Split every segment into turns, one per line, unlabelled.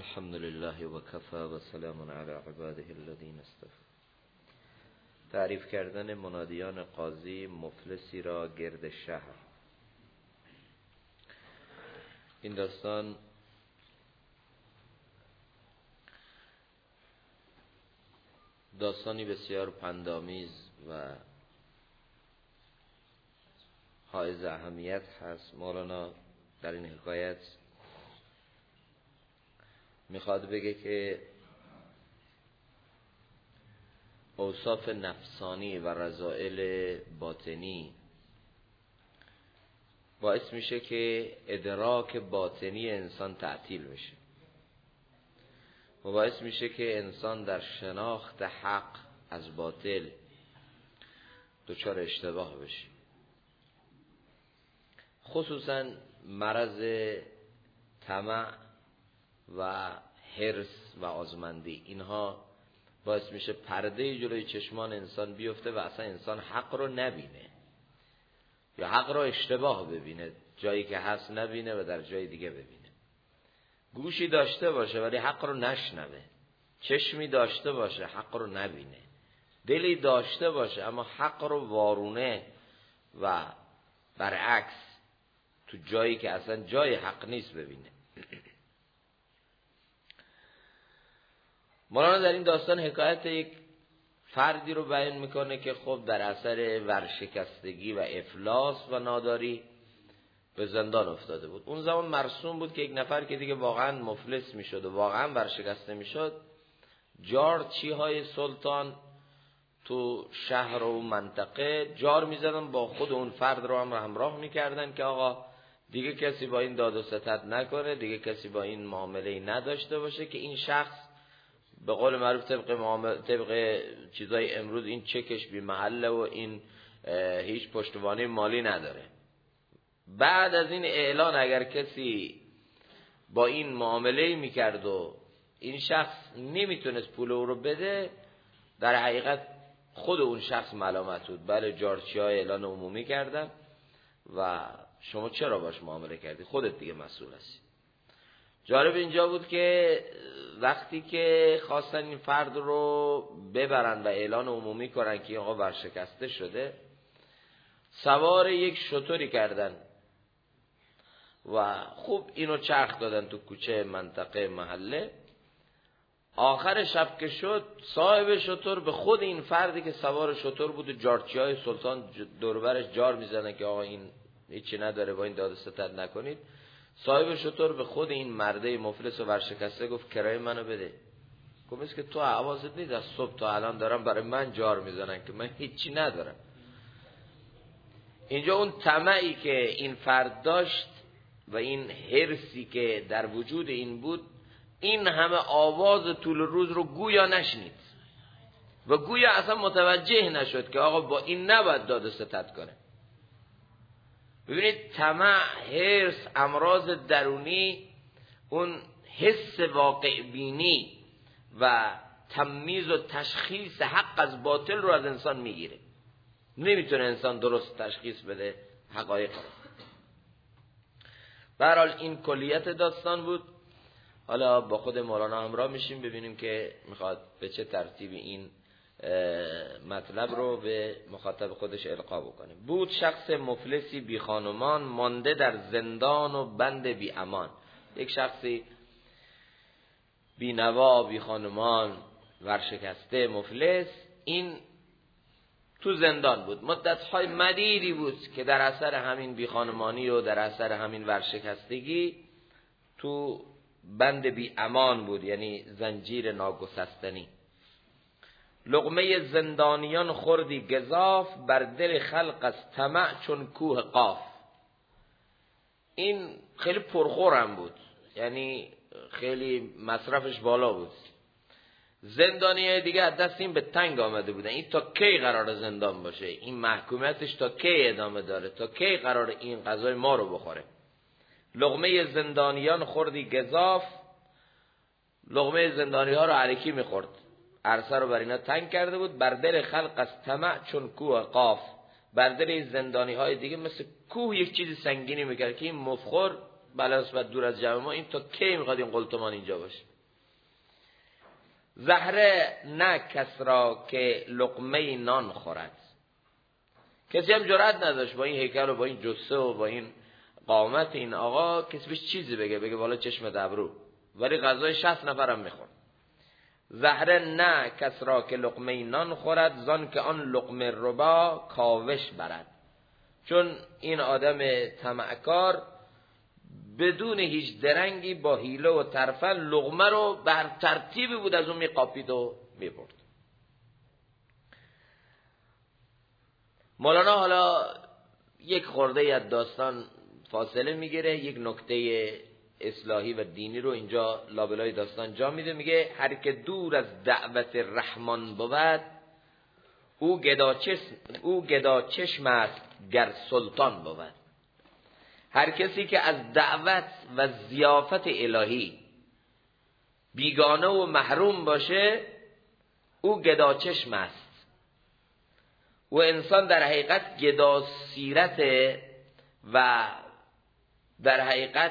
الحمد لله و کفى و سلام علی عباده الذین اصطفى. تعریف کردن منادیان قاضی مفلسی را گرد شهر. این داستان داستانی بسیار پندآمیز و حائز اهمیت هست. مولانا در این حکایت میخواد بگه که اوصاف نفسانی و رذائل باطنی باعث میشه که ادراک باطنی انسان تعطیل بشه و باعث میشه که انسان در شناخت حق از باطل دچار اشتباه بشه. خصوصا مرض طمع و حرص و آزمندی، اینها باعث میشه پرده جلوی چشمان انسان بیفته و اصلا انسان حق رو نبینه یا حق رو اشتباه ببینه، جایی که هست نبینه و در جای دیگه ببینه. گوشی داشته باشه ولی حق رو نشنوه، چشمی داشته باشه حق رو نبینه، دلی داشته باشه اما حق رو وارونه و برعکس تو جایی که اصلا جای حق نیست ببینه. مولانا در این داستان حکایت یک فردی رو بیان میکنه که خب در اثر ورشکستگی و افلاس و ناداری به زندان افتاده بود. اون زمان مرسوم بود که یک نفر که دیگه واقعا مفلس میشد و واقعا ورشکسته میشد، جارچیهای سلطان تو شهر و منطقه جار میزدن، با خود اون فرد رو هم همراه میکردن که آقا دیگه کسی با این داد و ستد نکنه، دیگه کسی با این معامله نداشته باشه که این شخص به قول معروف طبق چیزای امروز این چکش بی محله و این هیچ پشتوانه مالی نداره. بعد از این اعلان اگر کسی با این معامله میکرد و این شخص نمیتونست پول او رو بده، در حقیقت خود اون شخص ملامت بود. بله جارچی های اعلان عمومی کردن و شما چرا باش معامله کردی؟ خودت دیگه مسئول هستی. جالب اینجا بود که وقتی که خواستن این فرد رو ببرن و اعلان عمومی کنن که آقا ورشکسته شده، سوار یک شتری کردن و خوب اینو چرخ دادن تو کوچه منطقه محله. آخر شب که شد، صاحب شتر به خود این فردی که سوار شتر بود و جارچی های سلطان دوربرش جار میزنن که آقا این هیچی نداره با این داد و ستد نکنید، صاحب شتر به خود این مرده مفلس و ورشکسته گفت کرایه منو بده. گفت که تو حواست نیست از صبح تا الان دارم برای من جار میزنن که من هیچی ندارم. اینجا اون طمعی که این فرد داشت و این حرصی که در وجود این بود، این همه آواز طول روز رو گویا نشنید و گویا اصلا متوجه نشد که آقا با این نباید داد و ستد کنه. ببینید طمع، حرص، امراض درونی، اون حس واقع بینی و تمییز و تشخیص حق از باطل رو از انسان میگیره. نمیتونه انسان درست تشخیص بده حقایق رو. به هر حال این کلیت داستان بود. حالا با خود مولانا همراه میشیم ببینیم که میخواد به چه ترتیبی این مطلب رو به مخاطب خودش القا بکنه. بود شخص مفلسی بی خانمان، مانده در زندان و بند بی امان. یک شخصی بی نوا، بی خانمان، ورشکسته، مفلس، این تو زندان بود. مدت‌های مدیدی بود که در اثر همین بی خانمانی و در اثر همین ورشکستگی تو بند بی امان بود، یعنی زنجیر ناگسستنی. لقمه زندانیان خوردی گزاف، بر دل خلق از طمع چون کوه قاف. این خیلی پرخورم بود، یعنی خیلی مصرفش بالا بود. زندانیای دیگه از دست این به تنگ آمده بودن. این تا کی قرار زندان باشه؟ این محکومیتش تا کی ادامه داره؟ تا کی قرار این غذای ما رو بخوره؟ لقمه زندانیان خوردی گزاف، لقمه زندانی ها رو علکی میخورد، عرصه رو بر اینا تنگ کرده بود. بر دل خلق از طمع چون کوه قاف، بر دل زندانی های دیگه مثل کوه یک چیز سنگینی میکرد که این مفخور بلاست و دور از جمع ما، این تا کی میخواد این قلتمان اینجا باشه؟ زهره نه کس را که لقمه نان خورد. کسی هم جرئت نداشت با این هیکل و با این جثه و با این قامت این آقا کسی بهش چیزی بگه بالا چشم ابرو، ولی غذای 60 نفرم میخورد. زهره نه کس را که لقمه نان خورد، زان که آن لقمه ربا کاوش برد. چون این آدم طمعکار بدون هیچ درنگی با حیله و ترفل لقمه رو بر ترتیبی بود از اون میقاپید و میبرد. مولانا حالا یک خورده از داستان فاصله میگیره، یک نکته اصلاحی و دینی رو اینجا لابلای داستان جا میده. میگه هر که دور از دعوت رحمان بود، او گدا چشم است گر سلطان بود. هر کسی که از دعوت و ضیافت الهی بیگانه و محروم باشه، او گدا چشم است. و انسان در حقیقت گدا سیرته و در حقیقت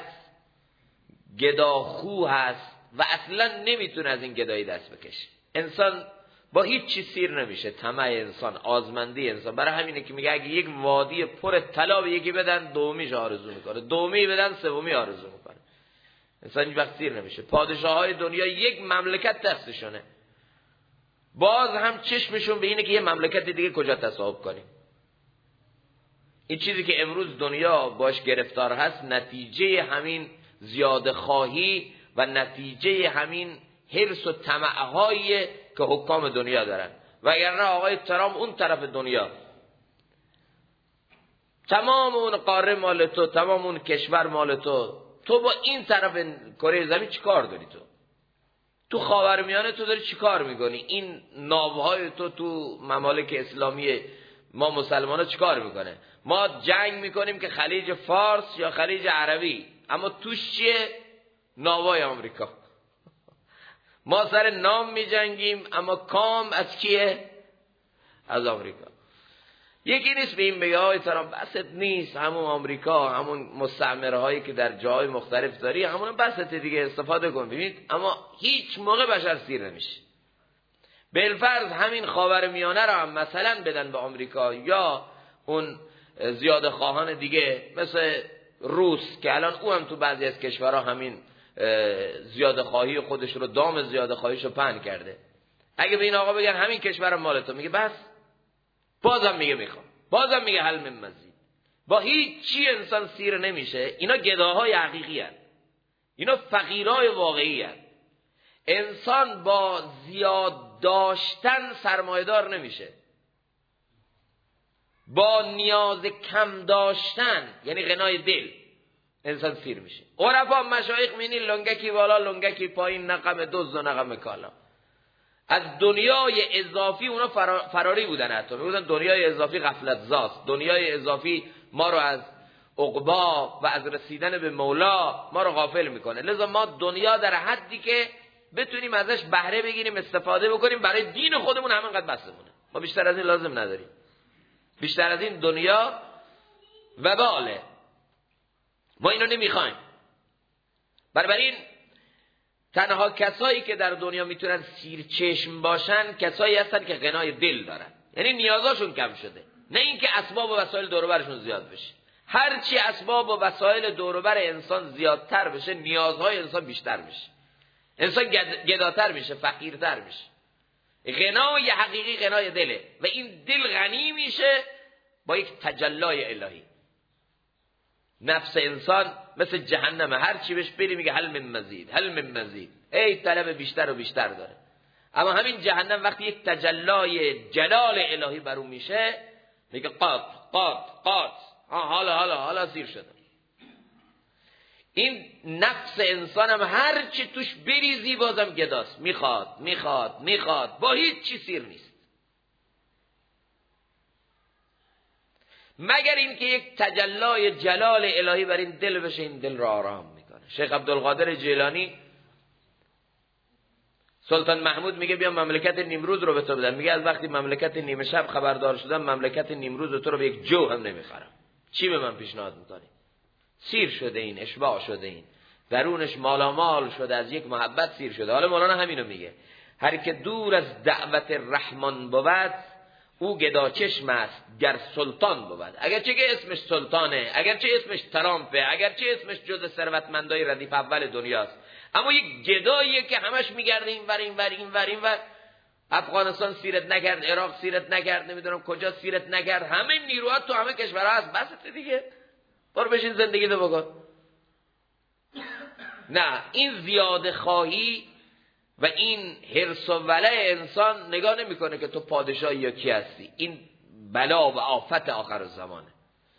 گداخو هست و اصلا نمیتونه از این گدایی دست بکشه. انسان با هیچ چیز سیر نمیشه. طمع انسان، آزمندی انسان. برای همینه که میگه اگه یک وادی پر طلا به یکی بدن، دومیش آرزو میکنه، دومی بدن سومی آرزو میکنه. انسان هیچ وقت سیر نمیشه. پادشاهای دنیا یک مملکت دستشونه، باز هم چشمشون به اینه که یه مملکت دیگه کجا تصاحب کنیم. این چیزی که امروز دنیا باش گرفتار هست نتیجه همین زیاده خواهی و نتیجه همین حرص و طمع‌هایی که حکام دنیا دارن. وگرنه آقای ترامپ اون طرف دنیا، تمام اون قاره مال تو، تمام اون کشور مال تو با این طرف کره زمین چی کار داری؟ تو خاورمیانه تو داری چی کار میکنی؟ این ناوهای تو ممالک اسلامی ما مسلمان‌ها چی کار میکنه؟ ما جنگ میکنیم که خلیج فارس یا خلیج عربی، اما توش چیه؟ ناوهای آمریکا. ما سر نام میجنگیم اما کام از کیه؟ از آمریکا. یکی نیست به این بگه های ترام بست نیست، همون آمریکا، همون مستعمرهایی که در جای مختلف داری، همون بست دیگه، استفاده کن. ببینید اما هیچ موقع بشر سیر نمیشه. بالفرض همین خاورمیانه رو هم مثلا بدن به آمریکا یا اون زیاده خواهان دیگه مثل روس که الان او هم تو بعضی از کشورها همین زیاده خواهی خودش رو، دام زیاده خواهیش رو پهن کرده. اگه به این آقا بگن همین کشور مال تو، میگه بس، بازم میگه میخوام، بازم میگه حل من مزید. با هیچ چی انسان سیر نمیشه. اینا گداهای حقیقی هست، اینا فقیرای واقعی هست. انسان با زیاد داشتن سرمایه‌دار نمیشه، با نیاز کم داشتن یعنی غنای دل انسان سیر میشه. عرفا مشایخ مینی لنگکی بالا لنگکی پایین، نقم دزد و نقم کالا. از دنیای اضافی اونا فراری بودن، حتی میگفتن دنیای اضافی غفلت زاست، دنیای اضافی ما رو از عقبا و از رسیدن به مولا ما رو غافل میکنه. لذا ما دنیا در حدی که بتونیم ازش بهره بگیریم، استفاده بکنیم، برای دین خودمون همینقدر بسمونه. ما بیشتر از این لازم نداریم. بیشتر از این دنیا وباله، ما اینو نمیخوایم. بنابراین تنها کسایی که در دنیا میتونن سیر چشم باشن کسایی هستن که غنای دل دارن، یعنی نیازاشون کم شده، نه اینکه اسباب و وسایل دور و برشون زیاد بشه. هرچی اسباب و وسایل دور و بر انسان زیادتر بشه، نیازهای انسان بیشتر میشه، انسان گداتر میشه، فقیرتر میشه. غنای حقیقی غنای دله و این دل غنی میشه با یک تجلای الهی. نفس انسان مثل جهنم، هر چی بهش بری میگه هل من مزید، هل من مزید، ای طلب بیشتر و بیشتر داره. اما همین جهنم وقتی یک تجلای جلال الهی بر اون میشه میگه قات قات قات، حالا سیر شده. این نفس انسان هم هر چی توش بریزی بازم گداست، میخواد با هیچ چی سیر نیست، مگر اینکه یک تجلای جلال الهی بر این دل بشه، این دل را آرام میکنه. شیخ عبدالقادر جیلانی سلطان محمود میگه بیا مملکت نیمروز رو به تو بدم. میگه از وقتی مملکت نیمه شب خبردار شدم مملکت نیمروز رو تو رو به یک جو هم نمیخرم. چی به من پیشنهاد میکنی؟ سیر شده این، اشباع شده این، درونش مالامال شده، از یک محبت سیر شده. حالا مولانا همینو میگه، هر که دور از دعوت رحمان بود او گدا چشم است گر سلطان بود. اگرچه که اسمش سلطانه، اگرچه اسمش ترامپه، اگرچه اسمش جز ثروتمندای ردیف اول دنیاست، اما یک گداییه که همش میگرده اینور. افغانستان سیرت نکرد، عراق سیرت نکرد، نمیدونم کجا سیرت نکرد، همه نیروات تو همه کشورها هست، بس دیگه برو بشین زندگی تو بکن. نه، این زیاده خواهی و این حرص و ولع انسان نگاه نمیکنه که تو پادشاهی یا کی هستی. این بلا و آفت آخر الزمانه.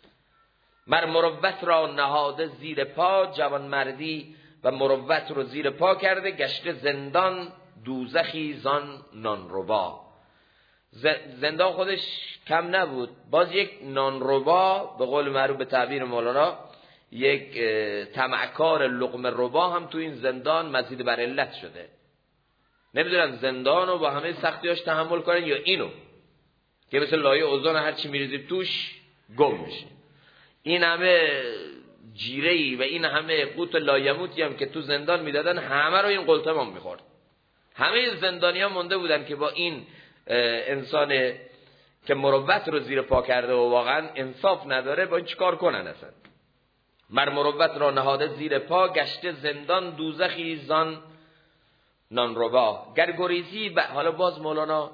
مر مروت را نهاده زیر پا، جوان مردی و مروت رو زیر پا کرده، گشته زندان دوزخی زان نانربا. زندان خودش کم نبود، باز یک نانربا به قول معروف به تعبیر مولانا، یک طمعکار لقمه ربا هم تو این زندان مزید بر علت شده. نمیدونن زندان رو با همه سختیاش تحمل کنن یا اینو که مثل لایه اوزان هرچی میریزید توش گم میشه. این همه جیره‌ای و این همه قوت لایموتی هم که تو زندان میدادن، همه رو این قلتمام میخورد. همه زندانیان مونده بودن که با این انسان که مروت رو زیر پا کرده و واقعا انصاف نداره با این چیکار کنن اصلا. مر مروت را نهاده زیر پا، گشته زندان دوزخی زان نانربا. گرگوریزی حالا باز مولانا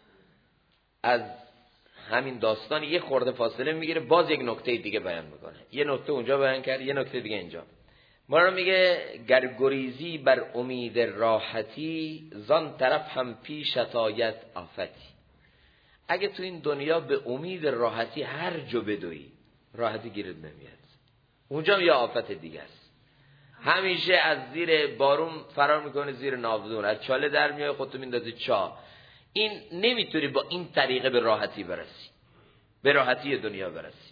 از همین داستان یه خورده فاصله میگیره، باز یک نکته دیگه بیان میکنه. یه نکته اونجا بیان کرد، یه نکته دیگه اینجا. مولانا میگه گرگوریزی بر امید راحتی، زان طرف هم پیشت آید آفتی. اگه تو این دنیا به امید راحتی هر جو بدوی، راحتی گیرت نمیاد، اونجا یه آفت دیگه است. همیشه از زیر بارون فرار میکنه زیر ناودون، از چاله در میای خودتو میندازی چاه. این نمیتونی با این طریقه به راحتی برسی، به راحتی دنیا برسی.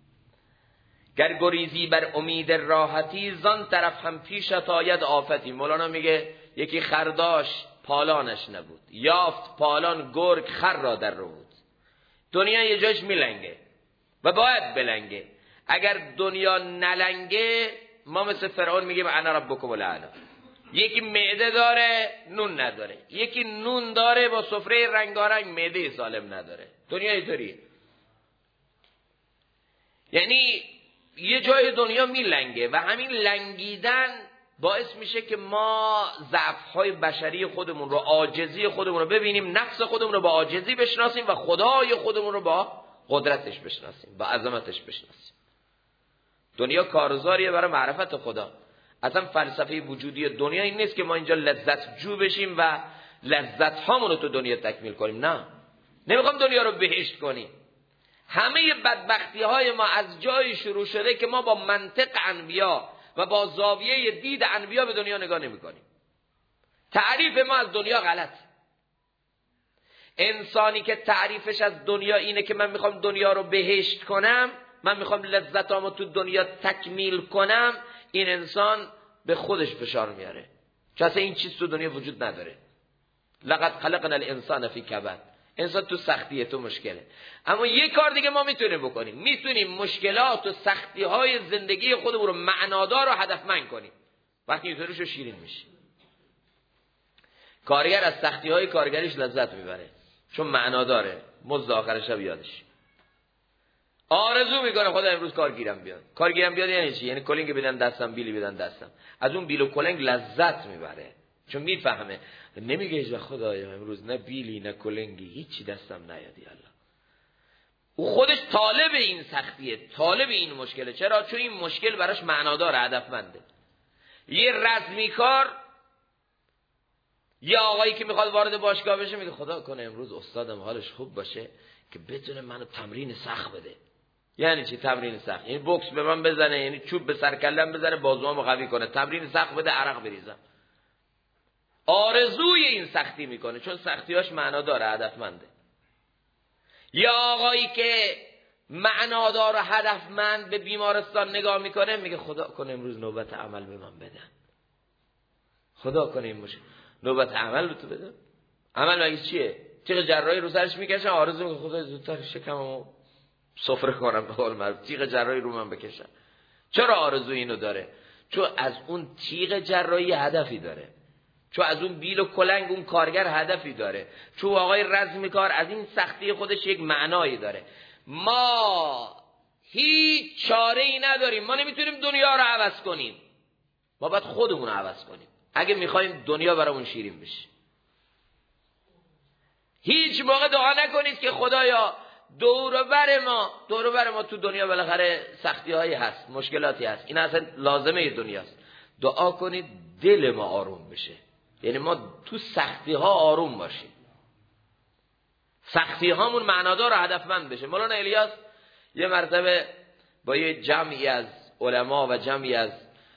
گرگوریزی بر امید راحتی، زان طرف هم پیشت آید آفتی. مولانا میگه یکی خرداش پالانش نبود، یافت پالان گرگ خر را در رو بود. دنیا یه جاش میلنگه و باید بلنگه. اگر دنیا نلنگه ما مثل فرعون میگیم انا ربکم الاعلی. یکی معده داره نون نداره، یکی نون داره با سفره رنگارنگ معده سالم نداره. دنیا اینطوریه. یعنی یه جای دنیا میلنگه و همین لنگیدن باعث میشه که ما ضعف‌های بشری خودمون رو، عاجزی خودمون رو ببینیم، نفس خودمون رو با عاجزی بشناسیم و خدای خودمون رو با قدرتش بشناسیم، با عظمتش بشناسیم. دنیا کارزاریه برای معرفت خدا. اصلا فلسفه وجودی دنیا این نیست که ما اینجا لذت جو بشیم و لذت هامون رو تو دنیا تکمیل کنیم. نه، نمیخوام دنیا رو بهشت کنیم. همه بدبختی های ما از جایی شروع شده که ما با منطق انبیا و با زاویه دید انبیا به دنیا نگاه نمی کنیم. تعریف ما از دنیا غلط. انسانی که تعریفش از دنیا اینه که من میخوام دنیا رو بهشت کنم، من میخوام لذتامو تو دنیا تکمیل کنم، این انسان به خودش فشار میاره، چون اصلا این چیز تو دنیا وجود نداره. لقد خلقنا الانسان فی کبد. انسان تو سختیه، تو مشکله. اما یک کار دیگه ما میتونیم بکنیم، میتونیم مشکلات و سختی های زندگی خودمون رو معنادار و هدفمند کنیم. وقتی اینطوری شو شیرین میشه. کارگر از سختی های کارگریش لذت میبره چون معناداره، مزد آخر شب یادش. آرزو میکنه خدا امروز کارگیرم بیاد. کارگیرم بیاد یعنی چی؟ یعنی کلنگ بدن دستم، بیلی بدن دستم. از اون بیل و کلنگ لذت میبره چون میفهمه. نمیگه هیچ وقت خدایا امروز نه بیلی نه کلنگی هیچی دستم نیادی الله. او خودش طالب این سختیه، طالب این مشکله. چرا؟ چون این مشکل براش معنادار، هدفمنده. یه رزمیکار، یه آقایی که میخواد وارد باشگاه بشه میگه خدا کنه امروز استادم حالش خوب باشه که بتونه منو تمرین سخت بده. یعنی چی تمرین سخت؟ یعنی بوکس به من بزنه، یعنی چوب به سر کلم بزنه بازوامو قوی کنه، تمرین سخت بده عرق بریزم. آرزوی این سختی میکنه چون سختیاش معنا داره، هدفمنده. یا آقایی که معنادار و هدفمند به بیمارستان نگاه میکنه میگه خدا کنه امروز نوبت عمل به من بدن. خدا کنه این باشه نوبت عمل تو بدن. عمل مگه چیه؟ تیغ جراحی رو سرش میکشن، آرزو میکنه خدا زودتر شکممو سفره کنم، به قول معروف تیغ جراحی رو من بکشن. چرا آرزو اینو داره؟ چون از اون تیغ جراحی هدفی داره، چون از اون بیل و کلنگ اون کارگر هدفی داره، چون آقای رزمی کار از این سختی خودش یک معنایی داره. ما هیچ چاره ای نداریم، ما نمیتونیم دنیا رو عوض کنیم، ما باید خودمون رو عوض کنیم اگه میخوایم دنیا برامون شیرین بشه. هیچ موقع دعا نکنید که خدایا دور و بر ما تو دنیا بالاخره سختی هایی هست، مشکلاتی هست، این اصلا لازمه دنیاست. دعا کنید دل ما آروم بشه، یعنی ما تو سختی ها آروم باشیم، سختی هامون معنادار و هدفمند بشه. مولانا الیاس یه مرتبه با یه جمعی از علما و جمعی از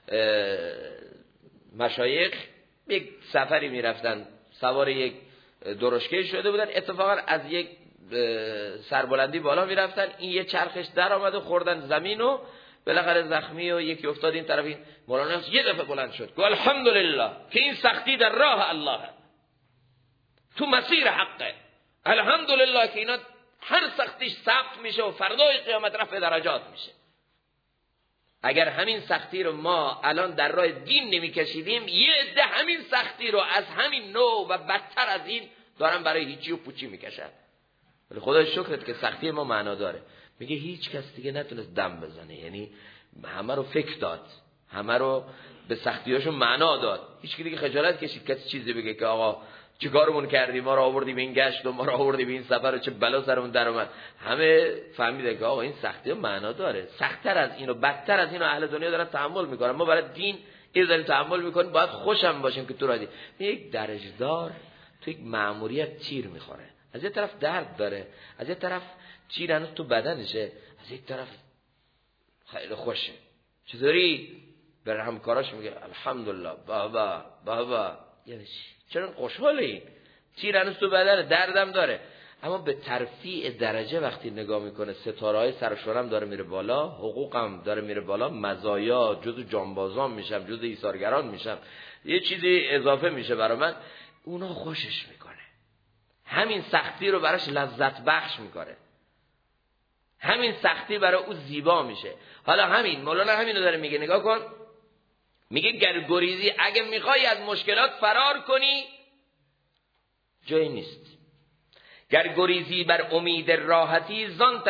مشایخ یک سفری میرفتن، سوار یک درشکه شده بودن، اتفاقا از یک سربلندی بالا میرفتن، این یه چرخش در آمد و خوردن زمین و بالاخره زخمی و یکی افتاد این طرف. این مولانا یه دفعه بلند شد گفت الحمدلله که این سختی در راه الله، تو مسیر حقه، الحمدلله که اینا هر سختیش ثبت میشه و فردای قیامت رفع درجات میشه. اگر همین سختی رو ما الان در راه دین نمیکشیدیم، یه عده همین سختی رو از همین نوع و بدتر از این دارن برای هیچی و پوچی میکشن. ولی خدای شکرت که سختی ما معنا داره. میگه هیچ کس دیگه نتونست دم بزنه، یعنی همه رو فکر داد، همه رو به سختیاشون معنا داد. هیچ کی دیگه خجالت کشید کسی چیزی بگه که آقا چیکارمون کردی، ما رو آوردی به این گشت و ما رو آوردی به این سفر و چه بلا سرمون در اومد. همه فهمیدن که آقا این سختی معنا داره، سخت‌تر از اینو بدتر از اینو اهل دنیا دارن تحمل میکنن، ما برای دین این داریم تحمل میکنیم، باید خوشم باشیم که تو را دید. یک درجدار تو یک مأموریت تیر میخوره، از یه طرف درد داره، از یه طرف تیر هنوز تو بدنشه، از یک طرف خیلی خوشه. چطوری؟ بر همکاراش میگه الحمدلله بابا یعنی چرا خوشحاله؟ این تیر هنوز تو بدنه، دردم داره. اما به ترفیع درجه وقتی نگاه میکنه، ستاره‌های سرشورم داره میره بالا، حقوقم داره میره بالا، مزایا جزو جانبازان میشم، جزو ایثارگران میشم، یه چیزی اضافه میشه برای من، اونا خوشش میکنه، همین سختی رو براش لذت بخش میکنه، همین سختی برای او زیبا میشه. حالا همین مولانا همینو داره میگه، نگاه کن، میگه گر گریزی اگه میخوای از مشکلات فرار کنی جایی نیست، گر گریزی بر امید راحتی زان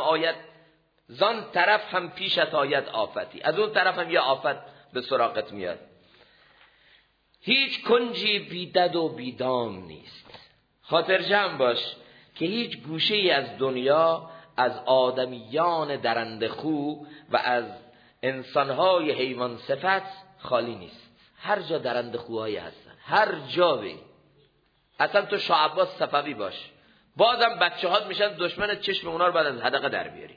طرف هم پیشت آید آفتی، از اون طرف هم یه آفت به سراغت میاد. هیچ کنجی بیدد و بیدام نیست، خاطر جمع باش که هیچ گوشه ای از دنیا از آدمیان درنده خو و از انسانهای حیوان صفت خالی نیست. هر جا درنده خوهایی هستن، هر جا بی. اصلا تو شاه عباس صفوی باش، بازم بچه هات میشن دشمن، چشم اونا رو بعد از حدقه در بیاری.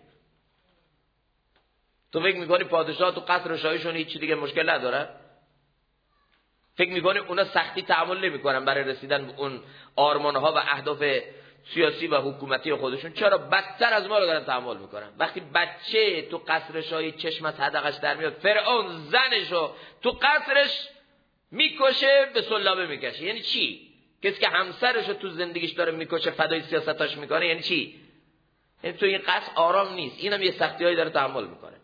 تو فکر میکنی پادشاه تو قصر شاهیشون هیچ دیگه مشکل نداره؟ فکر میکنی اونا سختی تحمل نمیکنن برای رسیدن به اون آرمانها و اهداف سیاسی و حکومتی خودشون؟ چرا بدتر از ما رو دارن تحمل میکنن. وقتی بچه تو قصر شاهی چشم از حدقش در میاد، فرعون زنشو تو قصرش میکشه، به سلابه میکشه. یعنی چی؟ کسی که همسرشو تو زندگیش داره میکشه، فدای سیاستاش میکنه، یعنی چی؟ یعنی تو این قصر آرام نیست، اینم یه سختیایی داره تحمل میکنه.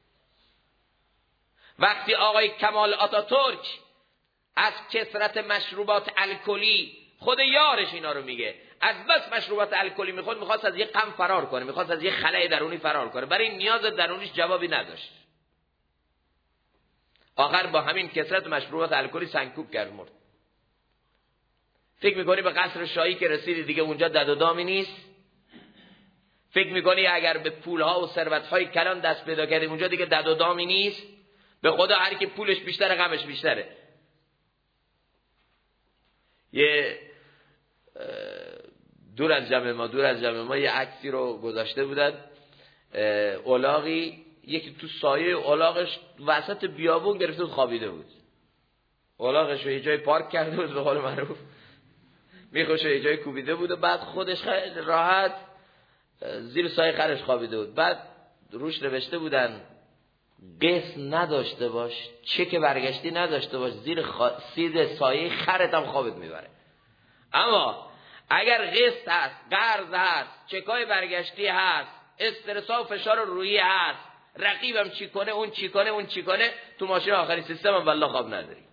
وقتی آقای کمال آتاتورک از کثرت مشروبات الکلی، خود یارش اینا رو میگه، از بس مشروبات الکلی میخواست از یه غم فرار کنه، میخواست از یه خلأ درونی فرار کنه، برای این نیاز درونیش جوابی نداشت، آخر با همین کثرت مشروبات الکلی سنگکوب کرد، مرد. فکر میکنی به قصر شاهی که رسیدی دیگه اونجا دد و دامی نیست؟ فکر میکنی اگر به پولها و ثروتهای کلان دست پیدا کردی اونجا دیگه دد و دامی نیست؟ به خدا هر کی پولش بیشتره غمش بیشتره. یه دور از جمع ما یه عکسی رو گذاشته بودن، الاغی یکی تو سایه الاغش وسط بیابون گرفته بود خوابیده بود، الاغش رو یه جای پارک کرده بود به قول معروف، میخوشه یه جای کوبیده بود و بعد خودش خیلی راحت زیر سایه خرش خوابیده بود. بعد روش نوشته بودن قسط نداشته باش، چک برگشتی نداشته باش، زیر سایه خرت هم خوابت میبره. اما اگر قسط هست، قرض هست، چکای برگشتی هست، استرس و فشار روحی هست، رقیبم چی کنه، اون چی کنه، اون چی کنه، تو ماشین آخری سیستم هم والله خواب نداری.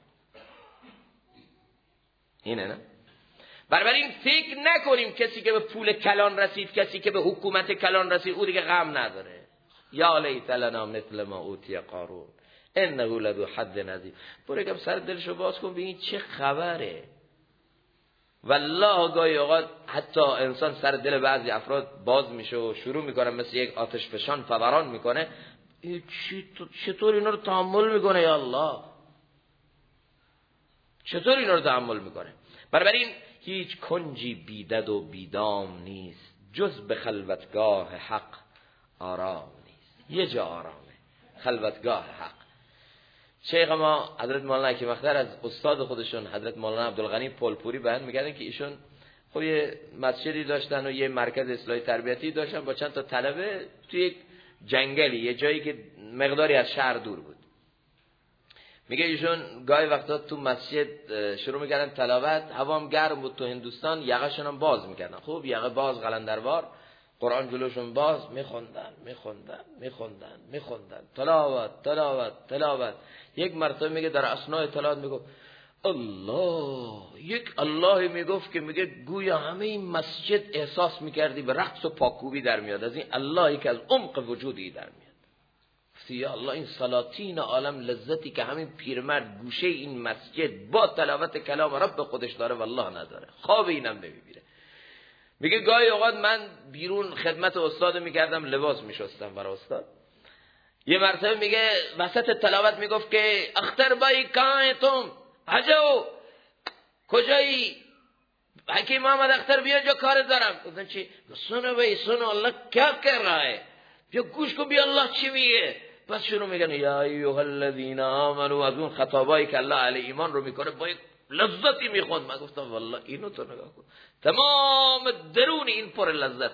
اینه نه؟ بنابراین فکر نکنیم کسی که به پول کلان رسید، کسی که به حکومت کلان رسید، او دیگه غم نداره. یا لیت لنا مثل ما اوتی قارون انه لذو حظ عظیم. برو یکم سر دلشو باز کن ببین چه خبره. والله گاهی اوقات حتی انسان سر دل بعضی افراد باز میشه و شروع میکنه مثل یک آتش فشان فوران میکنه. چطور اینا رو تحمل میکنه یا الله؟ چطور اینا رو تحمل میکنه؟ بنابراین هیچ کنجی بیدد و بیدام نیست جز به خلوتگاه حق آرام نیست. یه جا آرامه، خلوتگاه حق. شیخ ما حضرت مولانا حکیم اختر از استاد خودشون حضرت مولانا عبدالغنی پلپوری بیان میگردن که ایشون خب یه مسجدی داشتن و یه مرکز اصلاحی تربیتی داشتن با چند تا طلبه توی یک جنگلی، یه جایی که مقداری از شهر دور بود. میگه ایشون گاهی وقتا تو مسجد شروع میکردن تلاوت، هوا هم گرم بود تو هندوستان، یقه‌شون هم باز میکردن، خوب یقه باز قلندروار، قرآن جلوشون باز، میخوندن تلاوت. یک مرتبه میگه در اثناء تلاوت میگه الله، یک الله میگفت که میگه گویا همه این مسجد احساس میکردی به رقص و پاکوبی در میاد، از این اللهی که از عمق وجودی در میاد. یا الله این سلاطین عالم لذتی که همین پیرمرد گوشه این مسجد با تلاوت کلام رب خودش داره والله نداره، خواب اینم نمیبینه. میگه گاهی اوقات من بیرون خدمت استاد میکردم، لباس میشستم برای استاد. یه مرتبه میگه وسط تلاوت میگفت که اختر بایی کहाँ तुम حجو کجایی؟ حکیم محمد اختر بیا جو کار دارم. گفتن چی؟ سنو بایی سنو الله کیا کر رہا ہے، بیا گوش کو بیا الله چی میگه. پس شروع میگن یا ایها الذین آمنوا، از اون خطابایی که الله علی ایمان رو میکنه با یک لذتی میخوند. من گفتم والله اینو تو نگاه کن، تمام درون این پر لذت.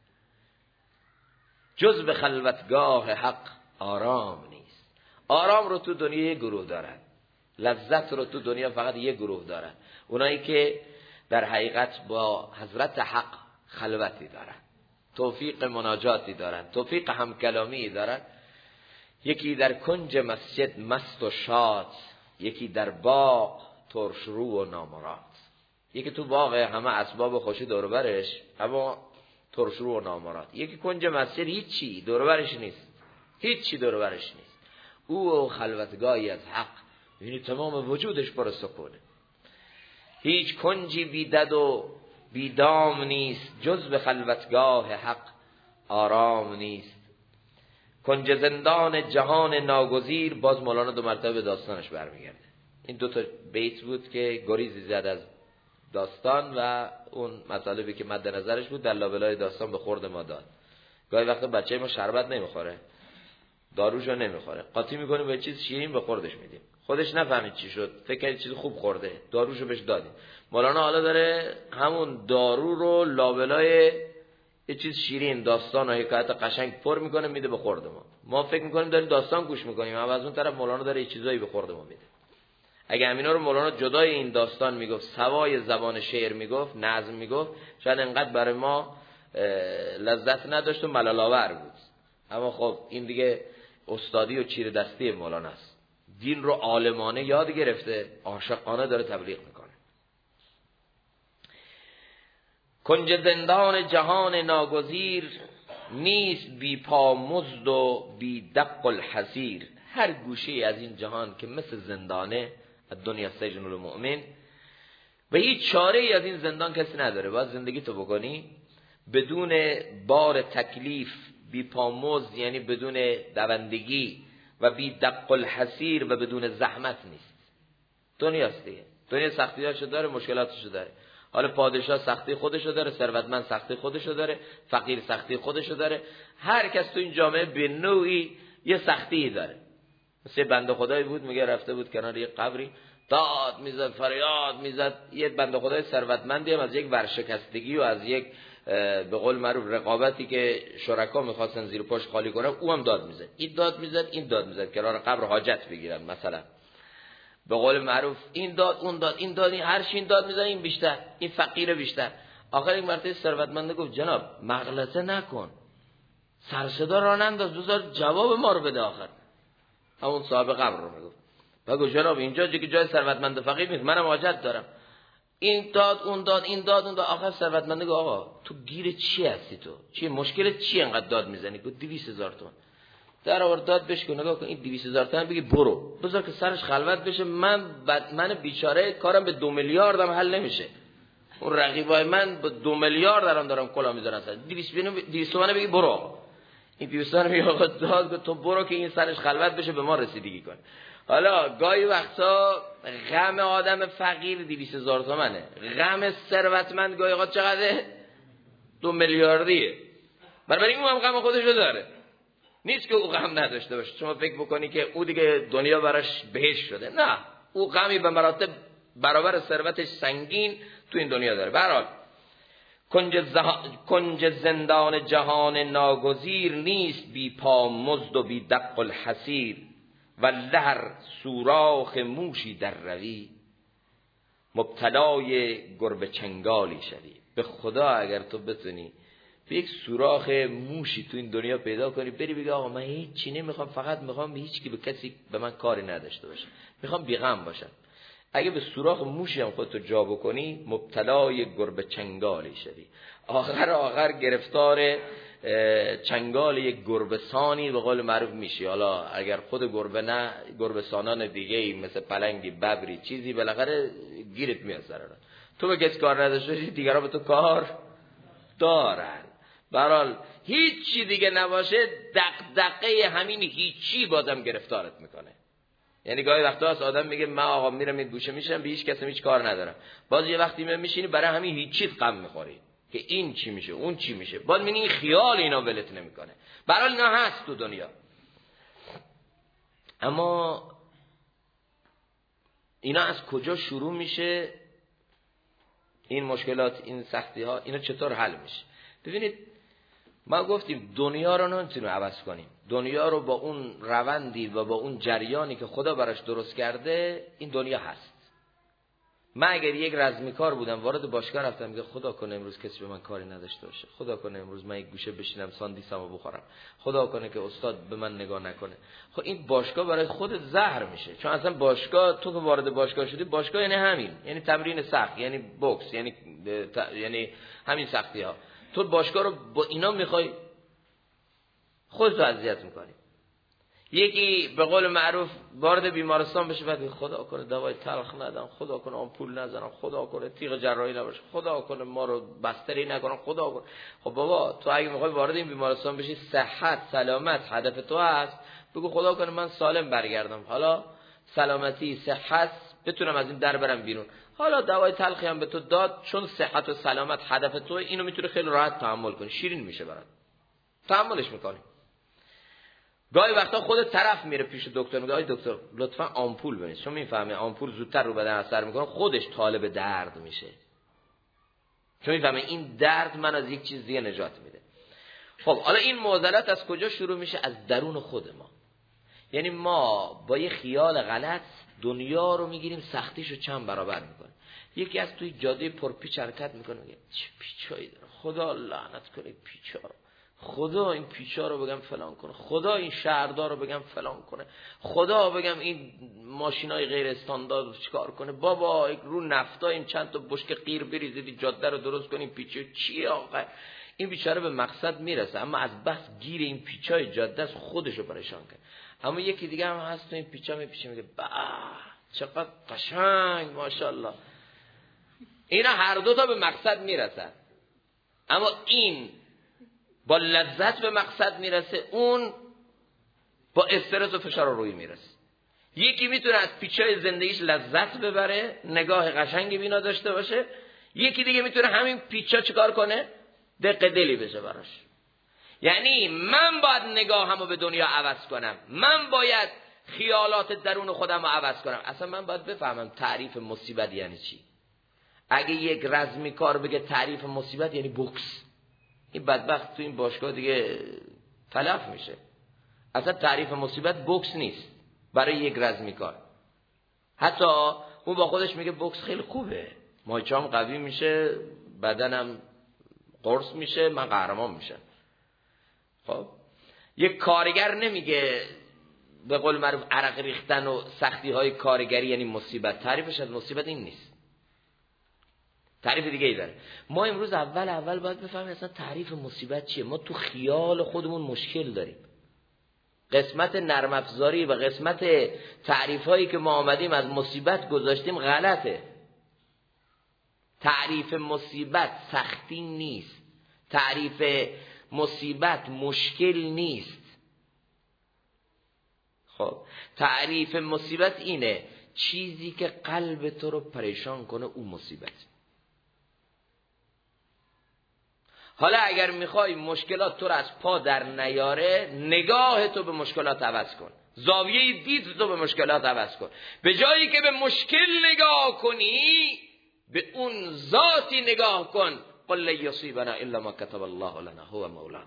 جز به خلوتگاه حق آرام نیست. آرام رو تو دنیا یه گروه دارن، لذت رو تو دنیا فقط یه گروه دارن، اونایی که در حقیقت با حضرت حق خلوتی دارن، توفیق مناجاتی دارن، توفیق همکلامی دارن. یکی در کنج مسجد مست و شاد، یکی در باغ ترشرو و نامراد. یکی تو باغ همه اسباب خوشی دور برش اما ترشرو و نامراد. یکی کنج مسجد هیچی دور برش نیست، هیچی دور برش نیست. او خلوتگاهی از حق، یعنی تمام وجودش پر سکونه. هیچ کنجی بیدد و بیدام نیست جز به خلوتگاه حق آرام نیست. کنج زندان جهان ناگزیر. باز مولانا دو مرتبه به داستانش برمیگرده. این دو تا بیت بود که گریزی زد از داستان و اون مطالبی که مد نظرش بود در لابلای داستان به خورد ما داد. گاهی وقتا بچه ما شربت نمیخوره، داروشو نمیخوره، قاطی میکنیم به چیز شیرین به خوردش میدیم، خودش نفهمید چی شد، فکر کنید چیز خوب خورده، داروشو بهش دادیم. مولانا حالا داره همون دارو رو لابلای یه چیز شیرین، داستان و حکایت قشنگ پر میکنه میده به خورد ما. ما فکر میکنیم داریم داستان گوش میکنیم، اما از اون طرف مولانا داره یه چیزایی به خورد ما میده. اگه همینا رو مولانا جدای این داستان میگفت، سوای زبان شعر میگفت، نظم میگفت، شاید انقدر برای ما لذت نداشت و ملال آور بود. اما خب این دیگه استادی و چیره دستی مولانا است. دین رو عالمانه یاد گرفته، عاشقانه داره تبلیغ میکنه. کنج زندان جهان ناگزیر نیست بی پا مزد و بی دق الحسیر. هر گوشه از این جهان که مثل زندانه، الدنیا سجن المؤمن، و هیچ چاره ای از این زندان کسی نداره. باید زندگی تو بکنی بدون بار تکلیف، بی پاموز یعنی بدون دوندگی، و بی دق الحسیر و بدون زحمت نیست. دنیاست دیگه، دنیا سختیاشو داره، مشکلاتشو داره. حالا پادشاه سختی خودشو داره، ثروتمند سختی خودشو داره، فقیر سختی خودشو داره. هر کس تو این جامعه به نوعی یه سختی داره. مثل بنده خدایی بود، میگه رفته بود کنار یه قبری، داد میزد، فریاد میزد. یه بنده خدای ثروتمندی هم از یک ورشکستگی و از یک به قول معروف رقابتی که شرکا میخواستن زیر پاش خالی کنن، او هم داد میزد. این داد میزد، این داد میزد، کنار قبر حاجت بگیرن مثلا. به قول معروف این داد، اون داد، این داد، این هر چی داد میزد، این بیشتر، این فقیر بیشتر. آخر یک مرتبه ثروتمند گفت جناب مغلطه نکن، سرصدا راه ننداز، بذار جواب ما رو بده آخر. همون صاحب قبر رو میگفت، بگو جناب اینجا دیگه جای ثروتمند فقیر نیست، منم حاجت دارم. این داد اون داد این داد اون داد، آخر ثروتمند گفت آقا تو گیر چی هستی، تو چی مشکلت چی انقدر داد میزنی؟ گفت 200,000 تومان. در آورد داد بهش که نگاه کن این 200,000 تومان، بگی برو بذار که سرش خلوت بشه، من بیچاره کارم به 2 میلیاردم حل نمیشه، اون رقیبای من با 2 میلیارد دارم کلا میذارن سر 200 تومن، بگی برو. این 200 تومن میگه آقا داد تو برو که این سرش خلوت بشه به ما رسیدگی کنه. حالا گاهی وقتا غم آدم فقیر 200,000 تومنه، غم ثروتمند گاهی وقتا چقدره؟ 2 میلیاردیه. برای اون هم غم خودشو داره، نیست که او غم نداشته باشه. شما فکر بکنی که او دیگه دنیا براش بهشت شده، نه، او غمی به مراتب برابر ثروتش سنگین تو این دنیا داره. به هر حال کنج زندان جهان ناگزیر نیست، بی پا مزد و بی دق الحسیر، و لهر سوراخ موشی در روی، مبتلای گربه چنگالی شوی. به خدا اگر تو بتونی به یک سوراخ موشی تو این دنیا پیدا کنی، بری بگی آقا من هیچ چی نمیخوام، فقط میخوام هیچ کی به کسی به من کاری نداشته باشه، میخوام بی‌غم باشم. اگه به سوراخ موشی هم خودتو جا بکنی، مبتلای گربه چنگالی شدی، آخر گرفتار چنگال یک گربه سانی به قول معروف میشی. حالا اگر خود گربه نه، گربه سانان دیگه مثل پلنگی، ببری، چیزی بالاخره گیرت میاد سر راه. تو به کسی کار نداشته باشی، دیگران به تو کار دارن. برحال هیچ چی دیگه نباشه، دغدغه همین هیچی بازم گرفتارت میکنه. یعنی گاهی وقتا هست آدم میگه من آقا میرم این گوشه میشم، به هیچ کسی هیچ کار ندارم، باز یه وقتی میشینی برای همین هیچ چیز غم میخوری که این چی میشه اون چی میشه، باز میبینی این خیال اینا ولت نمیکنه. برحال اینا هست تو دنیا، اما اینا از کجا شروع میشه؟ این مشکلات، این سختی ها، اینا چطور حل میشه؟ ببینید ما گفتیم دنیا رو نمیتونیم عوض کنیم، دنیا رو با اون روندی و با اون جریانی که خدا براش درست کرده این دنیا هست. من اگر یک رزمیکار بودم وارد باشگاه رفتم میگه خدا کنه امروز کسی به من کاری نداشته باشه، خدا کنه امروز من یک گوشه بشینم ساندیسمو بخورم، خدا کنه که استاد به من نگاه نکنه. خب این باشگاه برای خودت زهر میشه، چون اصلا باشگاه، تو که وارد باشگاه شدی، باشگاه یعنی همین، یعنی تمرین سخت، یعنی بوکس، یعنی همین سختی ها. تو باشگاه رو با اینا میخوای خودت اذیت میکنی. یکی به قول معروف وارد بیمارستان بشه بعد خدا کنه دوای تلخ ندم، خدا کنه آمپول نزنم، خدا کنه تیغ جراحی نباشه، خدا کنه ما رو بستری نکنم، خدا کنه. خب بابا تو اگه میخوای وارد این بیمارستان بشی، صحت سلامت هدف تو هست، بگو خدا کنه من سالم برگردم، حالا سلامتی صحت بتونم از این در برم بیرون. حالا دوای تلخی هم به تو داد، چون صحت و سلامت هدف تو، اینو میتونی خیلی راحت تحمل کنی، شیرین میشه برات، تحملش میکنی. گاهی وقتا خود طرف میره پیش دکتر میگه آی دکتر لطفا آمپول بنویس، چون میفهمه آمپول زودتر رو بدن اثر میکنه، خودش طالب درد میشه، چون میفهمه این درد من از یک چیز دیگه نجات میده. خب حالا این معضلات از کجا شروع میشه؟ از درون خود ما. یعنی ما با یه خیال غلط دنیا رو میگیریم، سختیشو چند برابر میکنه. یکی از توی جاده پرپیچ حرکت میکنه، میگه چه پیچایی داره، خدا لعنت کنه پیچا رو، خدا این پیچا رو بگم فلان کنه، خدا این شهردار رو بگم فلان کنه، خدا بگم این ماشینای غیر استاندارد رو چیکار کنه، بابا رو نفتا این چند تا بشکه قیر بریزید جاده رو درست کنیم، پیچه چیه آقا؟ این بیچاره به مقصد میرسه، اما از بس گیر این پیچای جاده است خودشو پریشان کنه. اما یکی دیگه هم هست تو این پیچا میپیچه، میگه با چقدر قشنگ ماشاءالله. اینا هر دو تا به مقصد میرسن، اما این با لذت به مقصد میرسه، اون با استرس و فشار روی میرسه. یکی میتونه از پیچای زندگیش لذت ببره، نگاه قشنگی بینا داشته باشه، یکی دیگه میتونه همین پیچا چیکار کنه؟ دق دلی بشه براش. یعنی من باید نگاهمو به دنیا عوض کنم، من باید خیالات درون خودم رو عوض کنم. اصلا من باید بفهمم تعریف مصیبت یعنی چی. اگه یک رزمی کار بگه تعریف مصیبت یعنی بوکس، این بدبخت تو این باشگاه دیگه تلف میشه. اصلا تعریف مصیبت بوکس نیست برای یک رزمی کار. حتی اون با خودش میگه بوکس خیلی خوبه، مایچام قوی میشه، بدنم قرص میشه، من قهرمان میشم. خب یک کارگر نمیگه به قول معروف عرق ریختن و سختی های کارگری یعنی مصیبت. تعریفش از مصیبت این نیست، تعریف دیگه ای داره. ما امروز اول باید بفهمیم اصلا تعریف مصیبت چیه. ما تو خیال خودمون مشکل داریم. قسمت نرم افزاری و قسمت تعریف هایی که ما آمدیم از مصیبت گذاشتیم غلطه. تعریف مصیبت سختی نیست، تعریف مصیبت مشکل نیست. خب تعریف مصیبت اینه چیزی که قلب تو رو پریشان کنه، اون مصیبت. حالا اگر میخوای مشکلات تو رو از پا در نیاره، نگاه تو به مشکلات عوض کن، زاویه دید تو به مشکلات عوض کن. به جایی که به مشکل نگاه کنی به اون ذاتی نگاه کن. قل لن یصیبنا الا ما کتب الله لنا هو مولانا.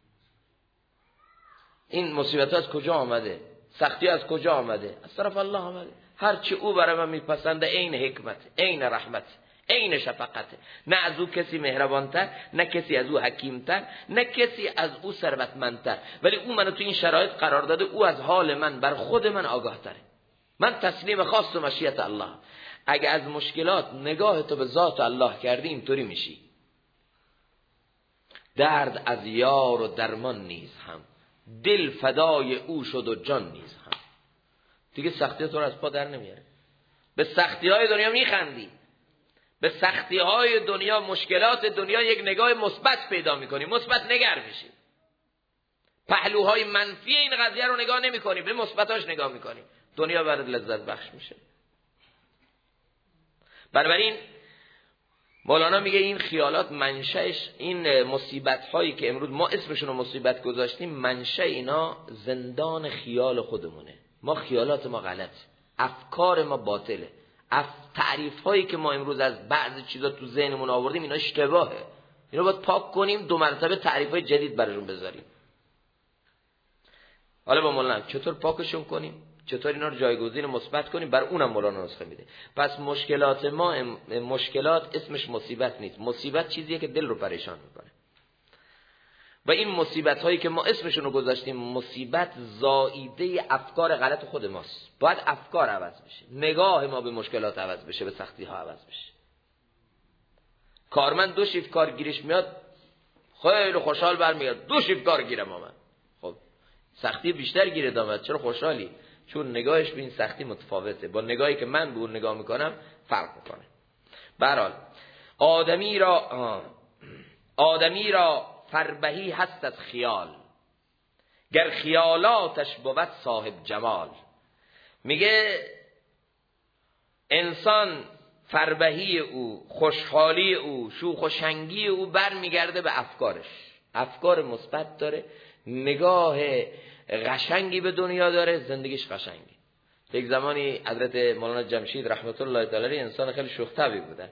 این مصیبت از کجا آمده؟ سختی از کجا آمده؟ از طرف الله آمده. هرچی او برای من میپسنده عین حکمت، عین رحمت، عین شفقت. نه از او کسی مهربانتر، نه کسی از او حکیمتر، نه کسی از او ثروتمندتر، ولی او منو تو این شرایط قرار داده. او از حال من بر خود من آگاه تره. من تسلیم خاص و مشیت الله. اگه از مشکلات نگاه تو به ذات الله کردی اینطوری میشی. درد از یار و درمان نیز هم، دل فدای او شد و جان نیز هم. دیگه سختی تو رو از پا در نمیاره. به سختی های دنیا میخندی، به سختی های دنیا، مشکلات دنیا یک نگاه مثبت پیدا میکنی، مثبت نگر میشی. پهلوهای منفی این قضیه رو نگاه نمیکنی، به مثبتاش نگاه میکنی، دنیا برات لذت بخش میشه. بنابراین مولانا میگه این خیالات منشأش، این مصیبت هایی که امروز ما اسمشون رو مصیبت گذاشتیم، منشأ اینا زندان خیال خودمونه. ما خیالات ما غلط، افکار ما باطله، تعریف هایی که ما امروز از بعضی چیزا تو ذهنمون آوردیم اینا اشتباهه. اینا باید پاک کنیم، 2 مرتبه تعریف های جدید براشون بذاریم. حالا با مولانا چطور پاکشون کنیم، چطور اینا رو جایگزین مثبت کنیم، بر اونم مولانا نسخه میده. پس مشکلات ما، مشکلات اسمش مصیبت نیست. مصیبت چیزیه که دل رو پریشان میکنه. و این مصیبت هایی که ما اسمشون رو گذاشتیم مصیبت، زائیده افکار غلط خود ماست. باید افکار عوض بشه، نگاه ما به مشکلات عوض بشه، به سختی ها عوض بشه. کارمند 2 شیفت کار گیرش میاد خیلی خوشحال برمیاد، 2 شیفت کار گیرم آمد. خب سختی بیشتر گیره آمد، چرا خوشحالی؟ چون نگاهش به این سختی متفاوته با نگاهی که من به اون نگاه میکنم، فرق میکنه. به هر حال آدمی را فربهی هست از خیال، گر خیالاتش بود صاحب جمال. میگه انسان فربهی او، خوشحالی او، شوخ و شنگی او برمیگرده به افکارش. افکار مثبت داره، نگاه قشنگی به دنیا داره، زندگیش قشنگی. یک زمانی حضرت مولانا جمشید رحمت الله تعالی علیه انسان خیلی شوخ طبعی بودن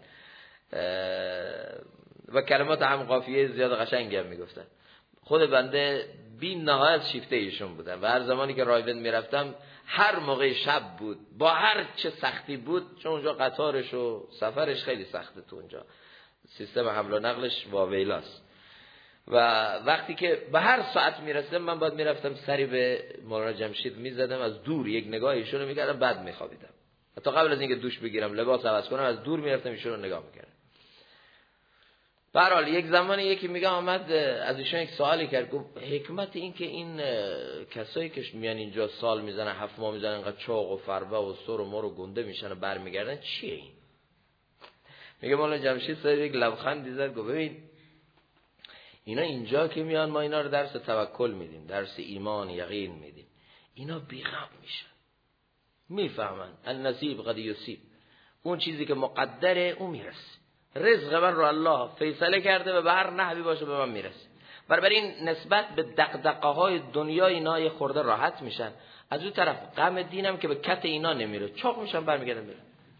و کلمات هم قافیه زیاد قشنگی هم میگفتن. خود بنده بی نهایت شیفته ایشون بودم و هر زمانی که رایبند میرفتم، هر موقع شب بود، با هر چه سختی بود، چون اونجا قطارش و سفرش خیلی سخته، تو اونجا سیستم حمل و نقلش واویلاست و وقتی که به هر ساعت میرسم من باید میرفتم سری به مولانا جمشید میزدم، از دور یک نگاه ایشون رو میکردم، بعد میخوابیدم. حتی قبل از اینکه دوش بگیرم لباس عوض کنم از دور میرفتم ایشون رو نگاه میکردم. به هر حال یک زمانی یکی میگه آمد از ایشون یک سوالی کرد، گفت حکمت این که این کسایی که میان اینجا سال میزنن، 7 ماه میزنن، اینقدر چاق و فربه و سر و مر و گنده میشن و برمیگردن، چیه این؟ میگه مولانا جمشید سر یک لبخندی زد، گفت ببین اینا اینجا که میان ما اینا رو درس توکل میدیم، درس ایمان یقین میدیم، اینا بیغم میشن، میفهمن النصیب قد یصیب، اون چیزی که مقدره اون میرسه، رزق من رو الله فیصله کرده و به هر نحوی باشه به من میرسه. بنابراین نسبت به دغدغه های دنیا اینا یه خورده راحت میشن، از اون طرف غم دینم که به کت اینا نمیره، چاق میشن برمیگردن میره.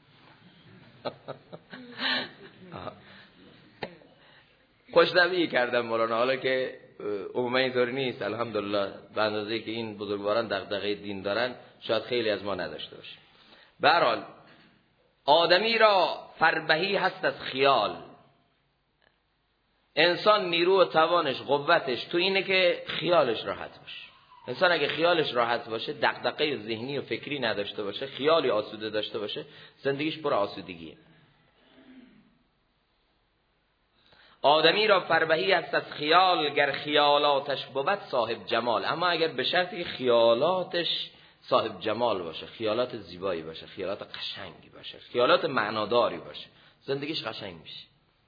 خوش‌طبعی کردم مولانا، حالا که عموما اینطوری نیست الحمدلله، به اندازه‌ای که این بزرگواران دغدغه دین دارن شاید خیلی از ما نداشته باشه. به هر حال آدمی را فربهی هست از خیال. انسان نیرو و توانش، قوتش تو اینه که خیالش راحت باشه. انسان اگه خیالش راحت باشه، دغدغه ذهنی و فکری نداشته باشه، خیالی آسوده داشته باشه، زندگیش پر آسودگیه. آدمی را فربهی است از خیال، گر خیالاتش بود صاحب جمال. اما اگر به شرطی که خیالاتش صاحب جمال باشه، خیالات زیبایی باشه، خیالات قشنگی باشه، خیالات معناداری باشه، زندگیش قشنگ میشه.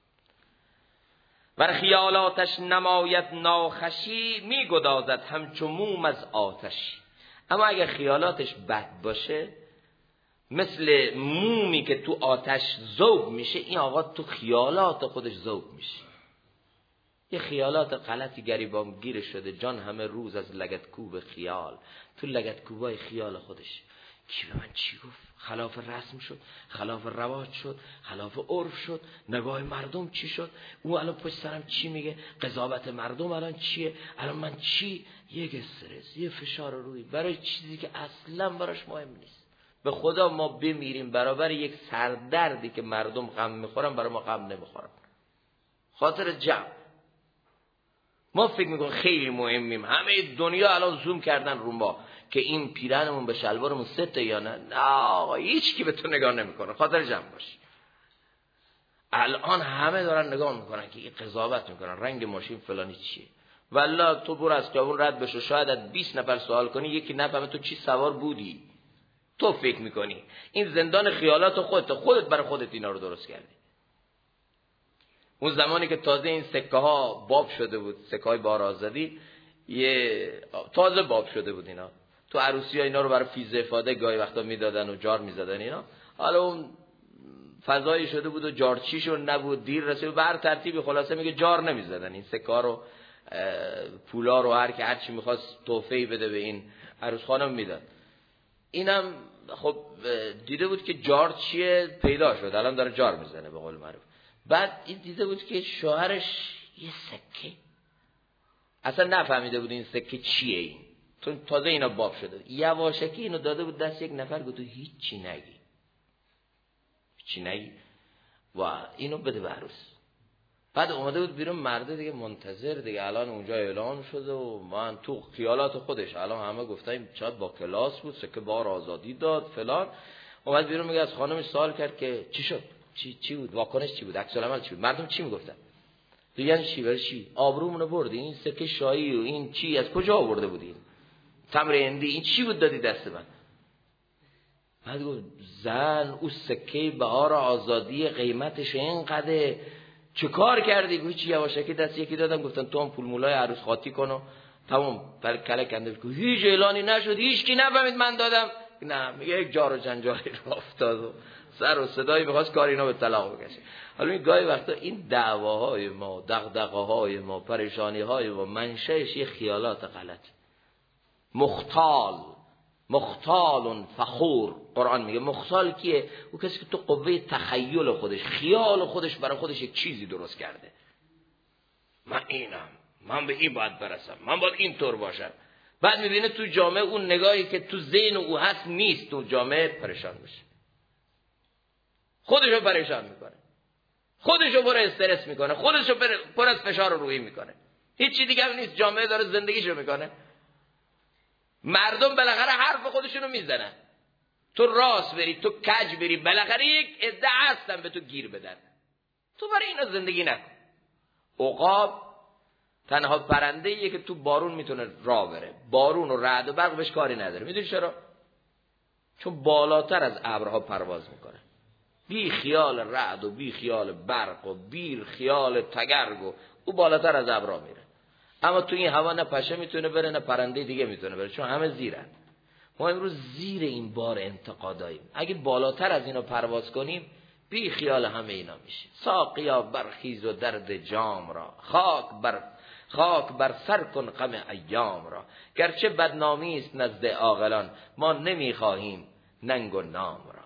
ور خیالاتش نماید ناخوشی، میگدازد همچو موم از آتش. اما اگر خیالاتش بد باشه، مثل مومی که تو آتش ذوب میشه، این آقا تو خیالات خودش ذوب میشه. یه خیالات غلطی گریبان گیر شده، جان همه روز از لگدکوب خیال. تو لگدکوبای خیال خودش، کی به من چی گفت، خلاف رسم شد، خلاف رواج شد، خلاف عرف شد، نگاه مردم چی شد، او الان پشت سرم چی میگه، قضاوت مردم الان چیه، الان من چی. یک استرس، یه فشار روی برای چیزی که اصلا براش مهم نیست. به خدا ما بمیریم برابر یک سردردی که مردم غم میخورن، برای ما غم نمیخورن. خاطر جمع ما فکر میکنیم خیلی مهمیم، همه دنیا الان زوم کردن رو ما که این پیرنمون به شلوارمون سته یا نه آقا هیچ کی به تو نگاه نمیکنه. خاطر جمع باش. الان همه دارن نگاه میکنن که این قضاوت میکنن رنگ ماشین فلانی چیه. والله تو برو از خیابون رد بشو، شاید از 20 نفر سوال کنی یکی نفهمه تو چی سوار بودی. تو فکر میکنی این زندان خیالات خودت برای خودت اینا رو درست کردی. اون زمانی که تازه این سکه ها باب شده بود، سکه های بار آزادی تازه باب شده بود، اینا تو عروسی ها اینا رو برای فیز افاده گاهی وقتا میدادن و جار میزدن اینا. حالا اون فضایی شده بود و جارچیشون نبود، دیر رسید به هر ترتیبی، خلاصه میگه جار نمیزدن این سکه ها رو، پولا رو هر که هر چی میخواست تحفه‌ای بده به این عروس خانم میداد. اینم خب دیده بود که جار چیه، پیدا شد، الان داره جار میزنه به قول معروف. بعد این دیده بود که شوهرش یه سکه، اصلا نفهمیده بود این سکه چیه، این تو تازه اینا باب شده، یواشکی اینو داده بود دست یک نفر، گفت تو هیچی نگی و اینو بده به عروس. بعد اومده بود بیرون، مرده دیگه منتظر دیگه، الان اونجا اعلان شده و من تو خیالات خودش الان همه گفتن چقدر با کلاس بود، سکه بار آزادی داد فلان. اومد بیرون میگه از خانمش سوال کرد که چی شد، چی بود، واکنش چی بود، عکس العمل چی بود، مردم چی میگفتن. دیگه چی برای چی آبرومونو بردی، این سکه شاهی و این چی از کجا آورده بودی، تمر هندی این چی بود دادی دست من. بعد گفت زن او سکه بهار آزادی قیمتش اینقدره، چه کار کردی؟ گفت چی، یواشکی دست یکی دادم، گفتن تو هم پول مولای عروس خاطی کن و تمام پر کلک انداز. گفت هیچ اعلانی نشد، هیچ کی نفهمید من دادم. نه میگه یک جار و جنجالی رو افتاد و سر و صدایی می‌خواست کار اینا به طلاق بکشه. حالا این گاهی وقتا این دعواهای ما، دغدغه‌های ما، پریشانی‌های ما منشأش یه خیالات غلطه. مختال فخور. قرآن میگه مختال کیه؟ او کسی که تو قوه تخیل خودش، خیال خودش برای خودش یک چیزی درست کرده. من اینم، من به این باید برسم، من باید اینطور باشم. بعد میبینه تو جامعه اون نگاهی که تو ذهن او هست نیست، تو جامعه پریشان میشه، خودشو پریشان میکنه، خودشو پر استرس میکنه، خودشو پر از فشار و روحی میکنه. هیچی دیگه هم نیست، جامعه داره زندگیشو میکنه. مردم بالاخره حرف خودشونو میزنن، تو راست بری، تو کج بری، بالاخره یک عده هستن به تو گیر بدن. تو برای اینا زندگی نکن. عقاب تنها پرنده ایه که تو بارون میتونه راه بره، بارون و رعد و برق بهش کاری نداره. میدونی چرا؟ چون بالاتر از ابرها پرواز میکنه، بی خیال رعد و بی خیال برق و بی خیال تگرگ و او بالاتر از ابرها میره. اما تو این هوا نه پشه میتونه بره نه پرنده دیگه میتونه بره، چون همه زیرن. ما امروز زیر این بار انتقاداییم. اگه بالاتر از اینا پرواز کنیم بی خیال همه اینا میشه. ساقیا برخیز و درد جام را، خاک بر سر کن غم ایام را. گرچه بدنامی است نزد عاقلان، ما نمیخواهیم ننگ و نام را.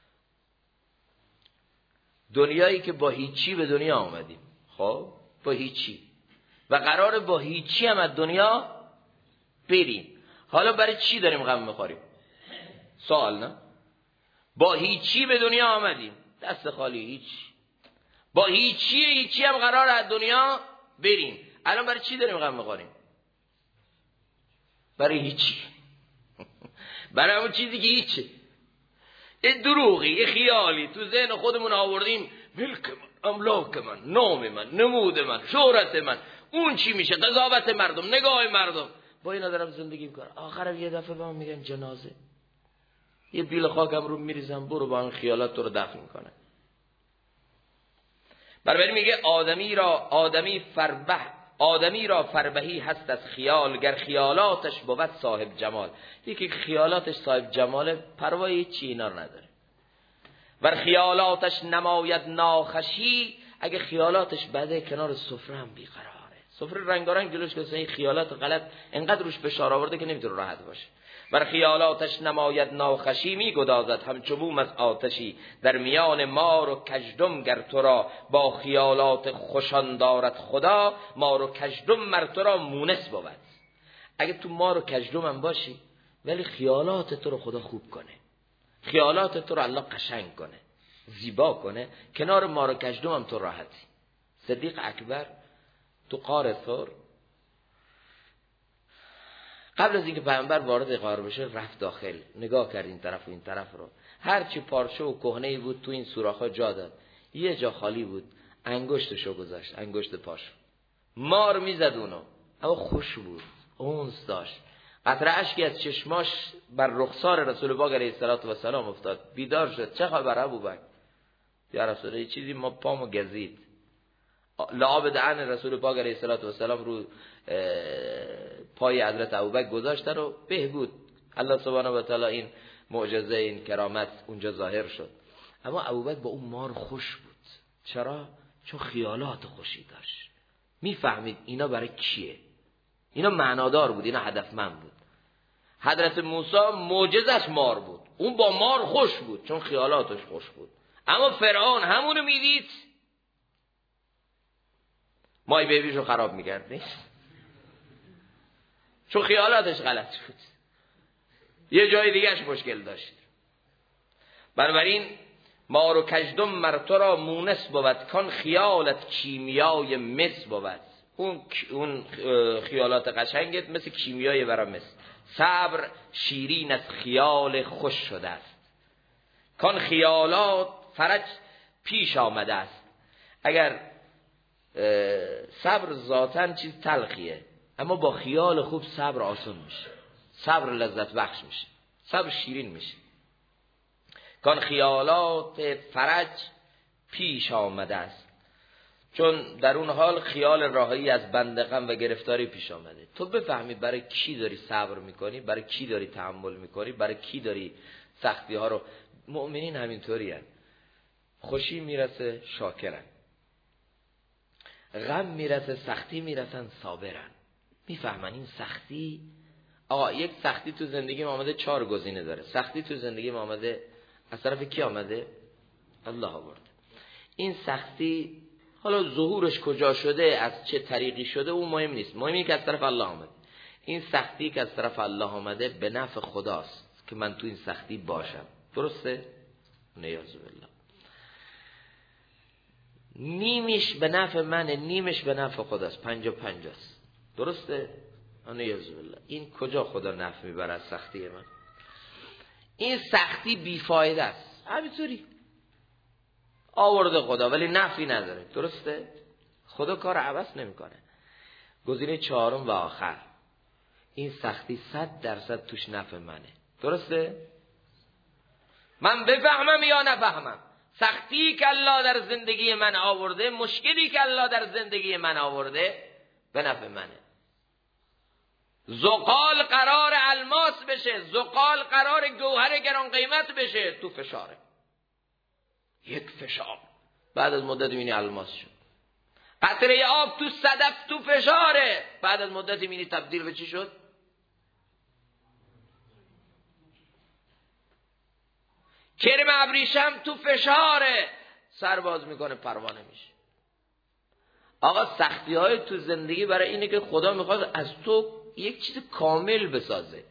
دنیایی که با هیچی به دنیا آمدیم، خب با هیچی، و قراره با هیچی هم از دنیا بریم. حالا برای چی داریم غم میخوریم؟ سوال نه؟ با هیچی به دنیا آمدیم، دست خالی، هیچ، با هیچی هم قراره از دنیا بریم. الان برای چی داریم غم میخوریم؟ برای هیچی برای همون چیزی که هیچی. این دروغی، یه خیالی تو ذهن خودمون آوردیم، ملک من، املاک من، نام من، نمود من، شهرت من، اون چی میشه، قضاوت مردم، نگاه مردم. با اینا دارم زندگی میکنم. آخرم یه دفعه به من میگن جنازه، یه بیل خاکم رو میریزم، برو با اون خیالات تو رو دفن میکنه. برای میگه آدمی را فربهی هست از خیال، گر خیالاتش بود صاحب جمال. یکی خیالاتش صاحب جماله، پروایی چی اینا رو نداره. ور خیالاتش نماید ناخوشی، اگه خیالاتش بده کنار سفره هم بیقراره. سفره رنگارنگ جلوش که این خیالات غلط انقدر روش فشار آورده که نمیتونه راحت باشه. ور خیالاتش نماید ناخوشی، میگدازد همچو بوم از آتشی. در میان مار و کژدم گر تو را با خیالات خوشان دارد خدا، مار و کژدم مر تو را مونس بود. اگه تو مار و کژدم هم باشی ولی خیالات تو رو خدا خوب کنه، خیالات تو رو الله قشنگ کنه، زیبا کنه، کنار مار و کژدم هم تو راحتی. صدیق اکبر تو غار ثور قبل از اینکه پیامبر وارد غار بشه رفت داخل، نگاه کرد این طرف و این طرف رو، هر چی پارچه و کهنه‌ای بود تو این سوراخ‌ها جا داد، یه جا خالی بود، انگشتشو گذاشت، انگشت پاشو. مار میزد اونو، اما خوش بود، اونس داشت. قطره اشکی از چشماش بر رخسار رسول پاک علیه السلام افتاد. بیدار شد. چه خبر ابوبکر؟ یا رسول الله چیزی ما پامو گزید. لعاب دهن رسول پاک علیه السلام رو پای حضرت ابوبکر گذاشتن و بهبود. الله سبحانه و تعالی این معجزه، این کرامت اونجا ظاهر شد. اما ابوبکر با اون مار خوش بود. چرا؟ چون خیالات خوشی داشت. میفهمید اینا برای کیه، اینا معنادار بود، اینا هدفمند بود. حضرت موسی معجزش مار بود، اون با مار خوش بود چون خیالاتش خوش بود. اما فرعون همونو میدید مای بیبیشو خراب میکرد، نیست؟ چون خیالاتش غلط بود، یه جای دیگهش مشکل داشت. بنابراین مار و کژدم مر تو را مونس بود، کان خیالت کیمیای مس بود. اون خیالات قشنگت مثل کیمیای برا مس. صبر شیرین از خیال خوش شده است، کان خیالات فرج پیش آمده است. اگر صبر ذاتاً چیز تلخیه، اما با خیال خوب صبر آسان میشه، صبر لذت بخش میشه، صبر شیرین میشه. کان خیالات فرج پیش آمده است، چون در اون حال خیال راهی از بند غم و گرفتاری پیش آمده. تو بفهمی برای کی داری صبر میکنی، برای کی داری تحمل میکنی، برای کی داری سختی ها رو. مؤمنین همینطوری هن. خوشی میرسه شاکرن، غم میرسه، سختی میرسن صابرن. میفهمن این سختی، آقا یک سختی تو زندگی ما آمده 4 گزینه داره. سختی تو زندگی ما آمده از طرف کی آمده؟ الله آورده. این سختی حالا ظهورش کجا شده، از چه طریقی شده، اون مهم نیست، مهم اینه که از طرف الله آمده. این سختی که از طرف الله آمده به نفع خداست که من تو این سختی باشم. درسته؟ نیاز بالله. نیمش به نفع منه، نیمش به نفع خداست، 50-50 است. درسته؟ نیاز بالله. این کجا خدا نفع میبره از سختی من؟ این سختی بیفایده است، همینطوری آورده خدا ولی نفعی نداره. درسته؟ خدا کار عوض نمیکنه. گزینه 4 و آخر، این سختی 100% توش نفع منه. درسته؟ من بفهمم یا نفهمم، سختی که الله در زندگی من آورده، مشکلی که الله در زندگی من آورده به نفع منه. زغال قرار الماس بشه، زغال قرار گوهر گران قیمت بشه، تو فشاره. یک فشار بعد از مدت میبینی الماس شد. قطره آب تو صدف تو فشاره، بعد از مدت میبینی تبدیل به چی شد؟ کرم ابریشم تو فشاره، سر باز میکنه پروانه میشه. آقا سختی های تو زندگی برای اینه که خدا میخواد از تو یک چیز کامل بسازه.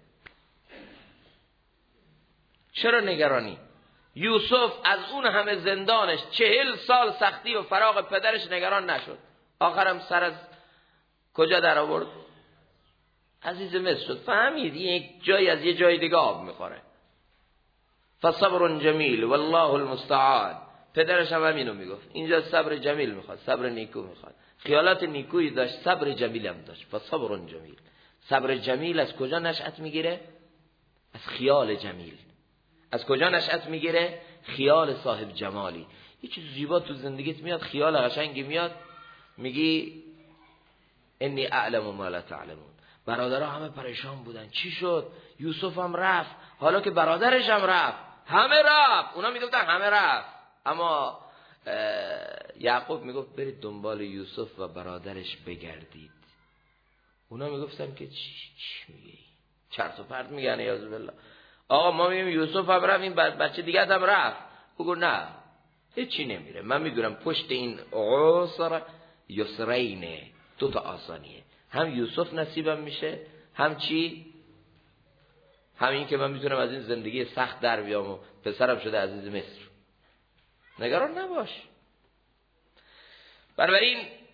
چرا نگرانی؟ یوسف از اون همه زندانش 40 سال سختی و فراق پدرش نگران نشد. آخرم سر از کجا در آورد؟ عزیز مصر شد، فهمید یک جای از یه جای دیگه آب میخوره. فصبر جمیل والله المستعان. پدرش هم همینو میگفت، اینجا صبر جمیل میخواد، صبر نیکو میخواد. خیالات نیکویی داشت، صبر جمیل هم داشت. فصبر جمیل. صبر جمیل از کجا نشأت میگیره؟ از خیال جمیل. از کجا نشأت میگیره؟ خیال صاحب جمالی. یه چیز زیبا تو زندگیت میاد، خیال قشنگی میاد، میگی انی اعلم ما لا تعلمون. برادرها همه پریشان بودن، چی شد؟ یوسف هم رفت، حالا که برادرش هم رفت، همه رفت. اونا میگفتن همه رفت، اما یعقوب میگفت برید دنبال یوسف و برادرش بگردید. اونا میگفتن که چی میگی؟ چرت و پرت میگن یعوذ بالله. آقا ما میگیم یوسف هم رفت، این بچه دیگه هم رفت. بگو نه هیچی نمیره، من میدونم پشت این عسر یسرینه، دو تا آسانیه، هم یوسف نصیبم میشه، هم چی؟ همین که من میتونم از این زندگی سخت در بیام و پسرم شده عزیز مصر. نگران نباش. بنابراین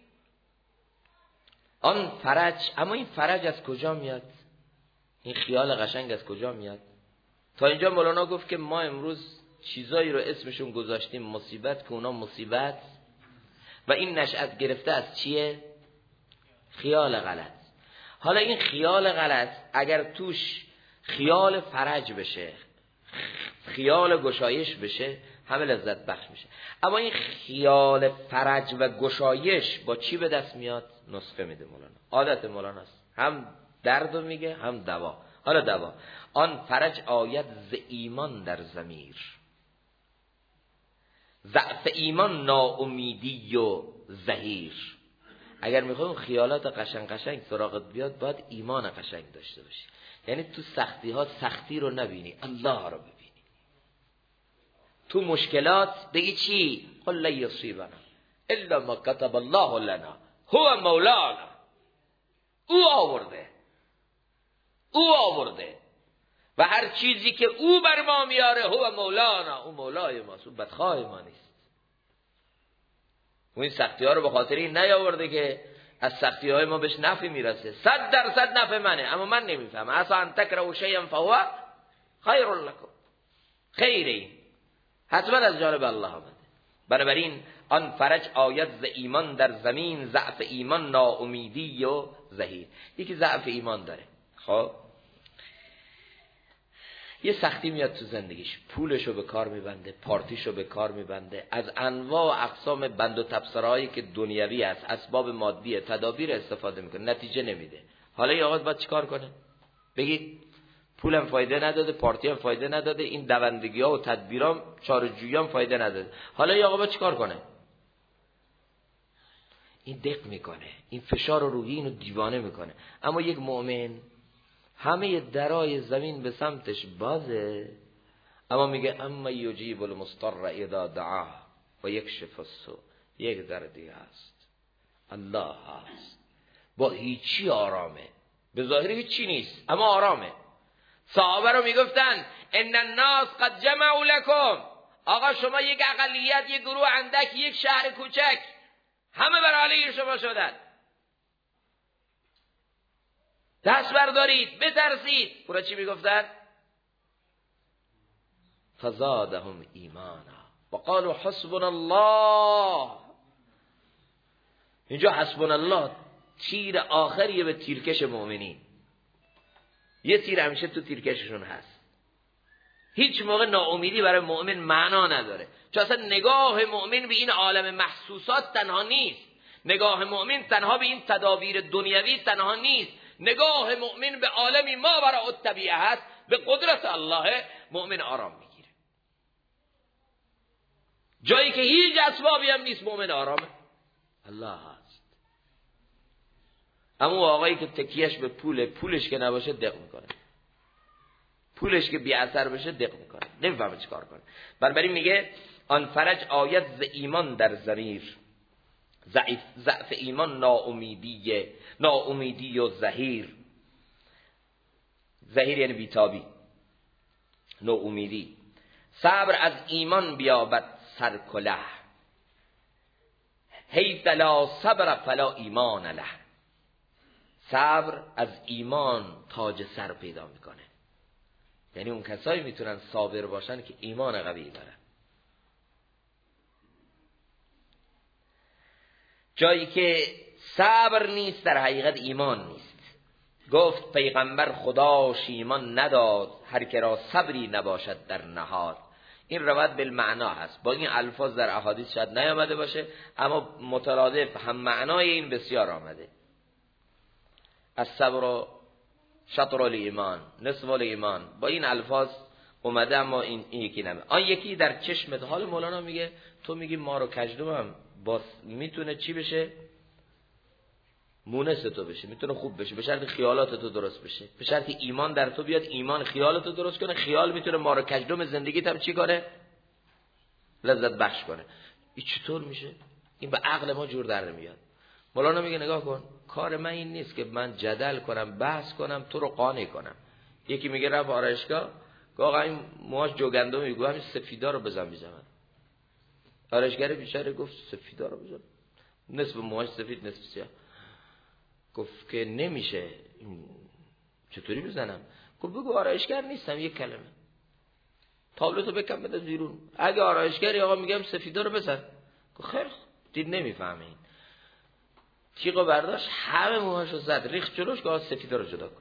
آن فرج، اما این فرج از کجا میاد؟ این خیال قشنگ از کجا میاد؟ تا اینجا مولانا گفت که ما امروز چیزایی رو اسمشون گذاشتیم مصیبت که اونا مصیبت، و این نشأت گرفته از چیه؟ خیال غلط. حالا این خیال غلط اگر توش خیال فرج بشه، خیال گشایش بشه، همه لذت بخش میشه. اما این خیال فرج و گشایش با چی به دست میاد؟ نسخه میده مولانا. عادت مولانا است، هم درد میگه هم دوا. حالا دوا، آن فرج آید ز ایمان در ضمیر. ضعف ایمان ناامیدی و زحیر. اگر میخوای خیالات قشنگ سراغت بیاد، باید ایمان قشنگ داشته باشی. یعنی تو سختی ها سختی رو نبینی، الله رو ببینی. تو مشکلات بگی چی؟ قل لا یصیبنا الا ما كتب الله لنا هو مولانا. او آورده و هر چیزی که او بر ما میاره هو مولانا، او مولای ماست، او بدخواه ما نیست. و این سختی ها رو به خاطر این نیاورده که از سختی های ما بهش نفع میرسه. 100% نفع منه، اما من نمیفهمم. اصلا ان تکرهوا شیئا فهو خیر لکم. خیر این حتما از جانب الله آمده. بنابراین آن فرج آید ز ایمان در زمین. ضعف ایمان ناامیدی و زحیر. یکی ضعف ایمان داره، خب یه سختی میاد تو زندگیش، پولشو به کار میبنده، پارتیشو به کار میبنده، از انواع و اقسام بند و تبصرهایی که دنیوی است، اسباب مادی، تدابیر استفاده میکنه، نتیجه نمیده. حالا این آقا باید چیکار کنه؟ بگید پولم فایده نداده، پارتی هم فایده نداده، این دوندگی ها و تدبیرام، چاره‌جویی هم فایده نداده. حالا این آقا باید چیکار کنه؟ این دق میکنه، این فشار روحی اینو دیوانه میکنه. اما یک مؤمن همه درای زمین به سمتش بازه، اما میگه اما یجیب المضطر اذا دعاه و یکشف السوء. یک در دیگه هست، الله هست، با هیچی آرامه، به ظاهر هیچی نیست اما آرامه. صحابه رو میگفتن ان الناس قد جمعوا لكم. آقا شما یک اقلیت، یک گروه اندک، یک شهر کوچک، همه بر علیه شما شدن، دست بردارید، بترسید. اونا چی میگفتن؟ فزادهم ایمانا و قالوا حسبنا الله. اینجا حسبنا الله تیر آخریه به تیرکش مؤمنین. یه تیر همیشه تو تیرکششون هست. هیچ موقع ناامیدی برای مؤمن معنا نداره، چون اصلا نگاه مؤمن به این عالم محسوسات تنها نیست. نگاه مؤمن تنها به این تدابیر دنیوی تنها نیست. نگاه مؤمن به عالمی ما وراء الطبیعه هست، به قدرت الله. مؤمن آرام میگیره. جایی که هیچ اسبابی هم نیست مؤمن آرامه، الله هست. اما آقایی که تکیهش به پولش که نباشه دق میکنه، پولش که بی اثر بشه دق میکنه، نمیفهمه چی کار کنه. بنابراین میگه آن فرج آید ز ایمان در ضمیر. ضعف ایمان ناامیدی و زحیر. زحیر یعنی بیتابی، ناامیدی. صبر از ایمان بیابد سرکله، حیث لا صبر فلا ایمان له. صبر از ایمان تاج سر پیدا میکنه. یعنی اون کسایی میتونن صابر باشن که ایمان قوی دارن. جایی که صبر نیست در حقیقت ایمان نیست. گفت پیغمبر خداش ایمان نداد هر که را صبری نباشد در نهاد. این روایت بالمعنا هست، با این الفاظ در احادیث شاید نیامده باشه، اما مترادف هم معنای این بسیار آمده. الصبر شطر الایمان نصف الایمان، با این الفاظ اومده، اما این یکی نمه. آن یکی در چشمت. حال مولانا میگه تو میگی ما رو کجدوم باز میتونه چی بشه؟ مونس تو بشه، میتونه خوب بشه به شرط خیالات تو درست بشه، به شرط ایمان در تو بیاد، ایمان خیالات تو درست کنه. خیال میتونه ما رو کجدوم زندگیت هم چی کنه؟ لذت بخش کنه. این چطور میشه؟ این به عقل ما جور در نمیاد. مولانا میگه نگاه کن، کار من این نیست که من جدل کنم بحث کنم تو رو قانع کنم. یکی میگه رفت آرایشگاه، آقا این موهاش جوگندم، میگه همین سفیدا رو بزن میزنم. آرایشگر بیچاره گفت سفیدا رو بزن، نصف موهاش سفید نصف سیاه. گفت که نمیشه، چطوری بزنم؟ گفت بگو آرایشگر نیستم، یک کلمه تابلوتو بکن بده بیرون. اگه آرایشگری آقا میگم سفیدا رو بزن. گفت خیر، دید نمیفهمه. این تیغو برداشت همه موهاشو زد ریخت جلوش، گفت سفیدا رو جدا کن.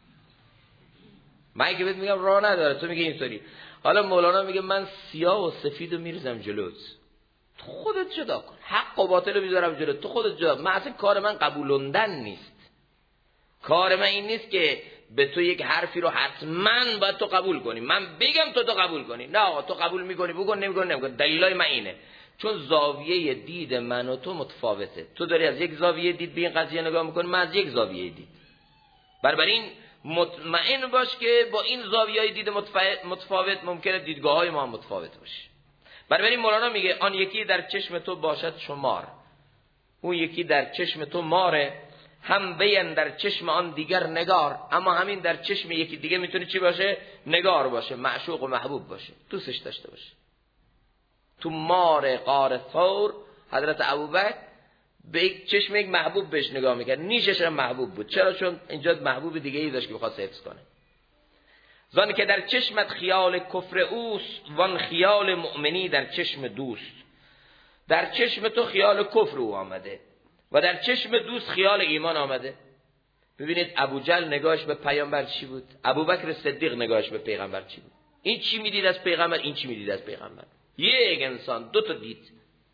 من که بهت میگم راه نداره، تو میگه اینطوری. حالا مولانا میگه من سیاه و سفیدو میرزم جلوت، تو خودت جدا کن. حق و باطل رو میذارم جلوت، تو خودت جدا. من اصلا کار من قبولوندن نیست. کار من این نیست که به تو یک حرفی رو حتما باید تو قبول کنی، من بگم تو قبول کنی. نه آقا، تو قبول میکنی بگو، نمیکنی. دلیلای من اینه چون زاویه دید من و تو متفاوته. تو داری از یک زاویه دید به این قضیه نگاه میکنی، من از یک زاویه دید. بنابراین مطمئن باش که با این زاویه‌های دید متفاوت ممکنه دیدگاه‌های ما متفاوت باشه. بنابراین مولانا میگه آن یکی در چشم تو باشد شمار، اون یکی در چشم تو ماره، هم بین در چشم آن دیگر نگار. اما همین در چشم یکی دیگه میتونه چی باشه؟ نگار باشه، معشوق و محبوب باشه، دوستش داشته باشه. تو مار غار ثور حضرت ابوبکر به چشم یک محبوب بهش نگاه میکرد، نیشش هم محبوب بود. چرا؟ چون اینجا محبوب دیگه ای داشت که بخواد حفظ کنه. زان که در چشمت خیال کفر اوست، وان خیال مؤمنی در چشم دوست. در چشم تو خیال کفر او آمده و در چشم دوست خیال ایمان آمده. ببینید ابو جهل نگاهش به پیامبر چی بود؟ ابوبکر صدیق نگاهش به پیغمبر چی بود؟ این چی میدید از پیغمبر، این چی میدید از پیغمبر. یک انسان دو تا دید.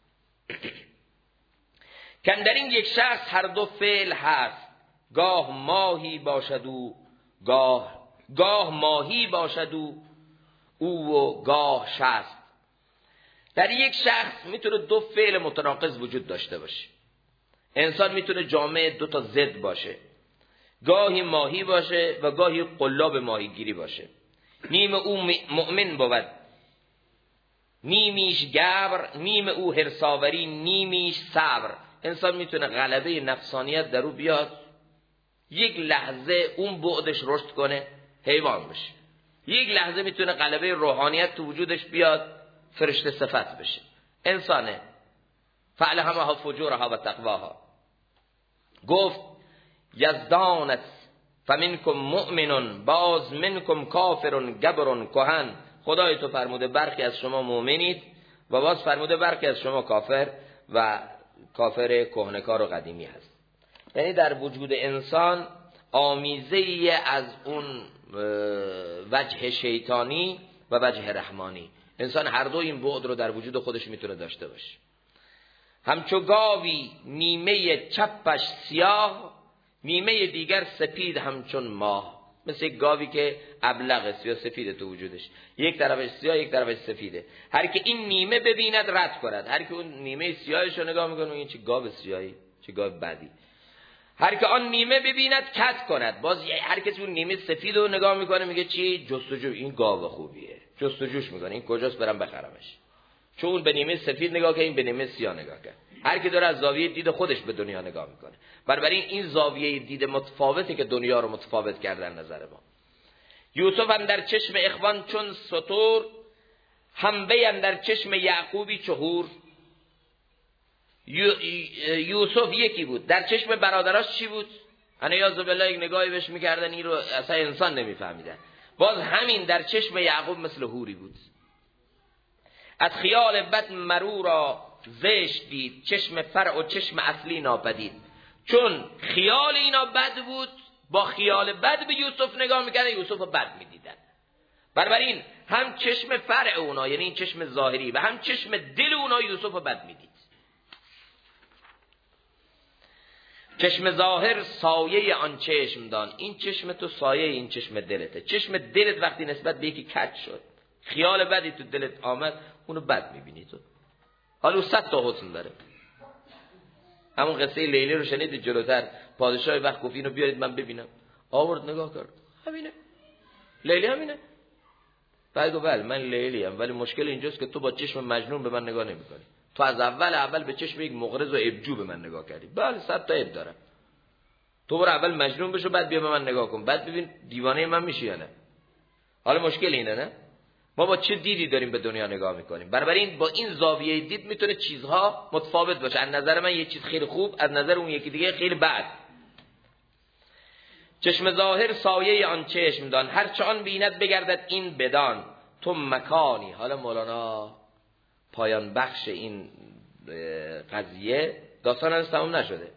کن در این یک شخص هر دو فعل هست، گاه ماهی باشد گاه ماهی باشد او و گاه شست. در یک شخص میتونه دو فعل متناقض وجود داشته باشه. انسان میتونه جامعه دو تا ضد باشه، گاهی ماهی باشه و گاهی قلاب ماهیگیری باشه. نیم او مؤمن بود، نیمیش گبر، نیم او هرساوری، نیمیش صبر. انسان میتونه غلبه نفسانیت در او بیاد، یک لحظه اون بعدش رشد کنه حیوان بشه. یک لحظه میتونه غلبه روحانیت تو وجودش بیاد فرشته صفت بشه. انسانه فعلهمها فجورها و تقواها. گفت یزدانت فمنکم مؤمنون باز منکم کافرون گبرون کهن. خدای تو فرموده برخی از شما مؤمنید و باز فرموده برخی از شما کافر و کافر کهنکار و قدیمی هست. یعنی در وجود انسان آمیزه‌ای از اون وجه شیطانی و وجه رحمانی. انسان هر دو این بعد رو در وجود خودش میتونه داشته باشه. همچو گاوی نیمه چپش سیاه، نیمه دیگر سپید همچون ماه. مثل یک گاوی که ابلغ سیاه سفیده تو وجودش، یک طرفش سیاه یک طرفش سفیده. هر که این نیمه ببیند رد کند، هر که اون نیمه سیاهش رو نگاه میکنه این چه گاو سیاهی، چه گاو بدی. هر که آن نیمه ببیند کت کند. باز هر کسی اون نیمه سفید رو نگاه میکنه میگه چی؟ جستجو، این گاو خوبیه، جستجوش میکنه این کجاست برم بخرمش. چون اون به نیمه سفید نگاه کرد، این به نیمه سیاه نگاه کرد. هر کی داره از زاویه دید خودش به دنیا نگاه میکنه. بنابراین این زاویه دید متفاوته که دنیا رو متفاوت کرده در نظر ما. یوسف اندر چشم اخوان چون ستور، حنبه اندر چشم یعقوبی چهور. یوسف یکی بود، در چشم برادراش چی بود؟ انیاز بالله یک نگاهی بهش میکردن این رو اصلا انسان نمیفهمیدن. باز همین در چشم یعقوب مثل حوری بود. از خیال بد مرو را زشت دید، چشم فرع و چشم اصلی ناپدید. چون خیال اینا بد بود، با خیال بد به یوسف نگاه میکردن، یوسف رو بد میدیدن. بنابراین هم چشم فرع اونا یعنی این چشم ظاهری و هم چشم دل اونا یوسف رو بد میدید. چشم ظاهر سایه آن چشم دان، این چشم تو سایه این چشم دلته. چشم دلت وقتی نسبت به یکی کج شد، خیال بدی تو دلت آمد، اونو بد میبینی تو. حالا 100 تا حسن داره. همون قصه لیلی رو شنیدید جلوتر، پادشاه وقت گفت اینو بیارید من ببینم، آورد نگاه کرد، همینه لیلی، همینه. بعد گفت بله من لیلی ام، ولی مشکل اینجاست که تو با چشم مجنون به من نگاه نمی‌کنی. تو از اول به چشم یک مغرض و ابجو به من نگاه کردی. بله 100 تا عیب دارم. تو برو اول مجنون بشو بعد بیا به من نگاه کن، بعد ببین دیوانه من میشی یا نه. حالا مشکل اینه نه؟ ما با چه دیدی داریم به دنیا نگاه میکنیم. بنابراین با این زاویه دید میتونه چیزها متفاوت باشه. از نظر من یه چیز خیلی خوب، از نظر اون یکی دیگه خیلی بد. چشم ظاهر سایه آن چشم دان، هر چه آن بیند بگردد این بدان. تو مکانی. حالا مولانا پایان بخش این قضیه داستان هنوز تمام نشده،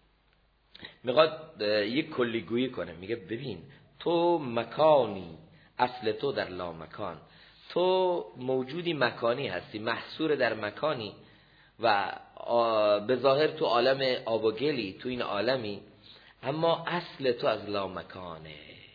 میخواد یک کلیگویی کنه. میگه ببین تو مکانی، اصل تو در لا مکان، تو موجودی مکانی هستی، محصور در مکانی و به ظاهر تو عالم آب و گلی، تو این عالمی، اما اصل تو از لا مکانه،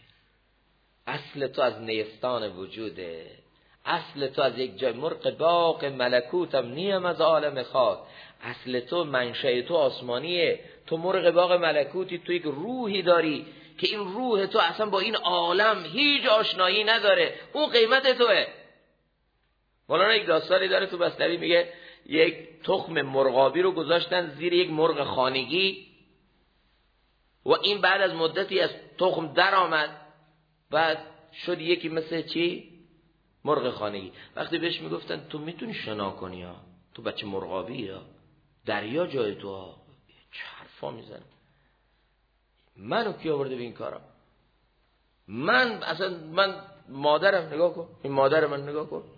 اصل تو از نیستان وجوده، اصل تو از یک جای مرغ باغ ملکوتم نیم از عالم خاک، اصل تو منشأ تو آسمانیه، تو مرغ باغ ملکوتی، تو یک روحی داری که این روح تو اصلا با این عالم هیچ آشنایی نداره، اون قیمت توه. مولانا یک داستانی داره تو مثنوی، میگه یک تخم مرغابی رو گذاشتن زیر یک مرغ خانگی و این بعد از مدتی از تخم در آمد، بعد شد یکی مثل چی؟ مرغ خانگی. وقتی بهش میگفتن تو میتونی شنا کنی ها، تو بچه مرغابی ها، دریا جای تو ها، چه حرفا میزنه، منو کی آورده به این کارا؟ من مادرم نگاه کن، این مادر من نگاه کن،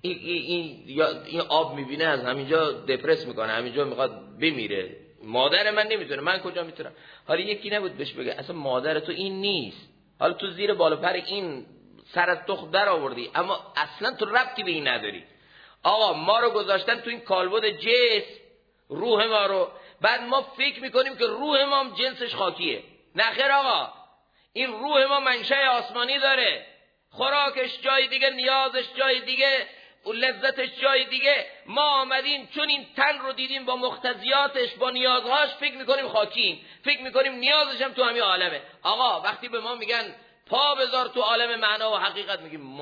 این آب میبینه از همینجا دپرس میکنه، همینجا میخواد بمیره، مادر من نمیتونه، من کجا میتونم؟ حالا یکی نبود بهش بگه اصلا مادر تو این نیست، حالا تو زیر بالا پر این سر از تخم در آوردی اما اصلا تو ربطی به این نداری. آقا ما رو گذاشتن تو این کالبد جسم، روح ما رو، بعد ما فکر میکنیم که روح ما هم جنسش خاکیه. نخیر آقا، این روح ما منشأ آسمانی داره، خوراکش جای دیگه، نیازش جای دیگه، و لذتش جای دیگه. ما آمدیم چون این تن رو دیدیم با مقتضیاتش، با نیازهاش، فکر میکنیم خاکیم، فکر میکنیم نیازش هم تو همین عالمه. آقا وقتی به ما میگن پا بذار تو عالم معنا و حقیقت، میگیم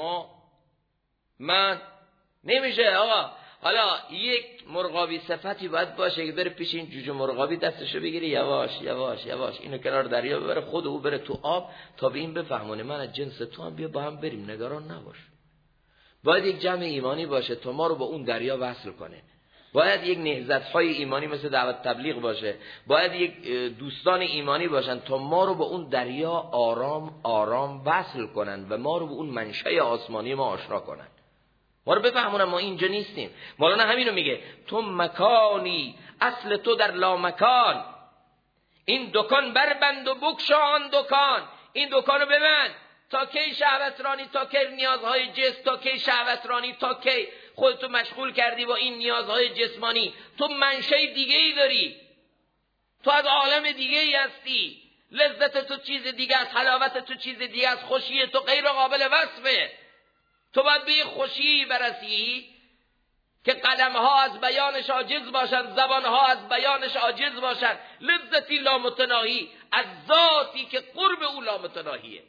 من نمیشه. آقا حالا یک مرغابی صفتی باید باشه که بره پیش این جوجه مرغابی دستشو بگیره، یواش یواش یواش اینو کنار دریا ببره، خود او بره تو آب تا به این بفهمونه من از جنس تو هم، بیا با هم بریم، نگران نباش. باید یک جمع ایمانی باشه تا ما رو با اون دریا وصل کنه، باید یک نهضت‌های ایمانی مثل دعوت تبلیغ باشه، باید یک دوستان ایمانی باشن تا ما رو با اون دریا آرام آرام وصل کنن و ما رو به اون منشأ آسمانی ما آشنا کنن، ما رو بفهمونن ما اینجا نیستیم. مولانا همینو میگه، تو مکانی، اصل تو در لا مکان، این دکان بربند و بگشا دکان، این دکانو ببند. تا کی شهوت رانی، تا کی نیازهای جسم، تا کی شهوت رانی، تا کی خودتو مشغول کردی با این نیازهای جسمانی؟ تو منشأ دیگه ای داری، تو از عالم دیگه ای هستی، لذت تو چیز دیگه است، حلاوت تو چیز دیگه است، خوشی تو غیر قابل وصفه. تو باید به یه خوشی برسی که قدمها از بیانش عاجز باشند، زبانها از بیانش عاجز باشند، لذتی لامتناهی از ذاتی که قرب او لامتناهیه.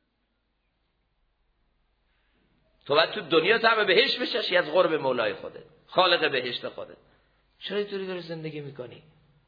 تو باید تو دنیا طعم بهشت بچشی از قرب مولای خودت، خالق بهشت خودت. چرا اینطوری داری زندگی میکنی؟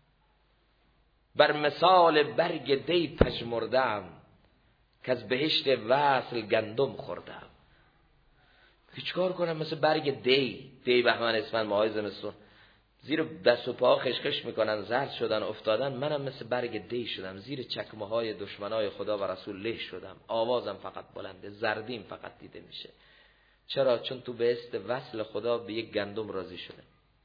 بر مثال برگ دی پژمردم، که از بهشت وصل گندم خوردم. چیکار کنم مثل برگ دی بهمن اسفند ماهای زمستون، زیر دست و پا خشخش میکنن، زرد شدن، افتادن. منم مثل برگ دی شدم، زیر چکمه های دشمنای خدا و رسول له شدم. آوازم فقط بلنده، زردیم فقط دیده میشه. چرا؟ چون تو بهشت وصل خدا به یک گندم راضی شده.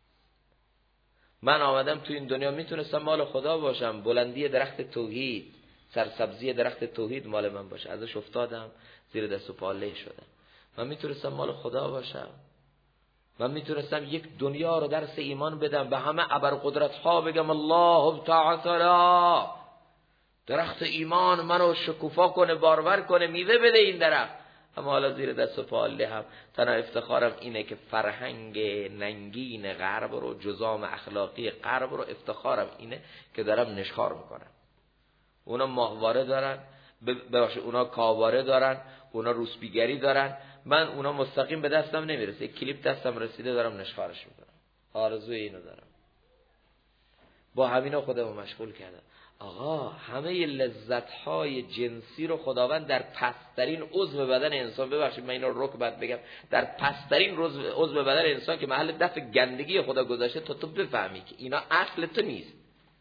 من آمدم تو این دنیا، میتونستم مال خدا باشم، بلندی درخت توحید، سرسبزی درخت توحید مال من باشه. ازش افتادم، زیر دست و پا له شدم. من میتونستم مال خدا باشم. من میتونستم یک دنیا رو درس ایمان بدم، به همه ابرقدرت ها بگم الله تعالی درخت ایمان منو شکوفا کنه، بارور کنه، میوه بده این درخت. اما حالا زیر دست و پا له هم. تنها افتخارم اینه که فرهنگ ننگین غرب رو، جزام اخلاقی غرب رو، افتخارم اینه که دارم نشخوار میکنم. اونا ماهواره دارن، اونا کاواره دارن، اونا روسبیگری دارن، من اونا مستقیم به دستم نمیرسه. یک کلیپ دستم رسیده دارم نشخوارش میکنم. آرزوی اینو دارم. با همینا خودمو مشغول کردم. آقا همه لذت‌های جنسی رو خداوند در پسترین عضو بدن انسان، ببخشید من اینا رو رک بگم، در پسترین عضو بدن انسان که محل دفع گندگی خدا گذاشته تا تو بفهمی که اینا اصل تو نیست.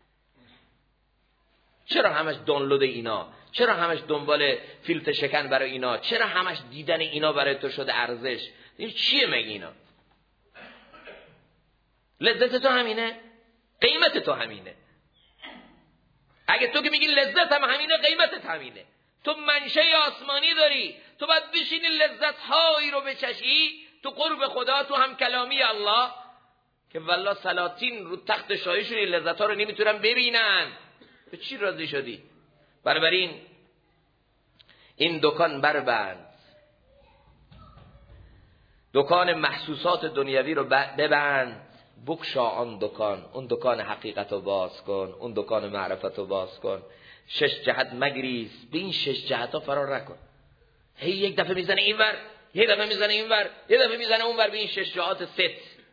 چرا همش دانلود اینا؟ چرا همش دنبال فیلتر شکن برای اینا؟ چرا همش دیدن اینا برای تو شده ارزش؟ این چیه مگه اینا؟ لذت تو همینه؟ قیمت تو همینه؟ اگه تو که میگی لذت هم همینه، قیمتت همینه. تو منشه آسمانی داری، تو باید بشینی لذت هایی رو بچشی، تو قرب خدا، تو هم کلامی الله، که والله سلاطین رو تخت شاهیشون این لذت ها رو نمیتونن ببینن. به چی راضی شدی؟ بنابراین این دکان بربند، دکان محسوسات دنیوی رو ببند، بکشا آن دکان، اون دکان حقیقت رو باز کن، اون دکان معرفت رو باز کن. 6 جهت مگریز، به این 6 جهت ها فرار نکن. هی یک دفعه میزنه اینور، یک دفعه میزنه اینور، یک دفعه میزنه اونور، به این 6 جهات ست.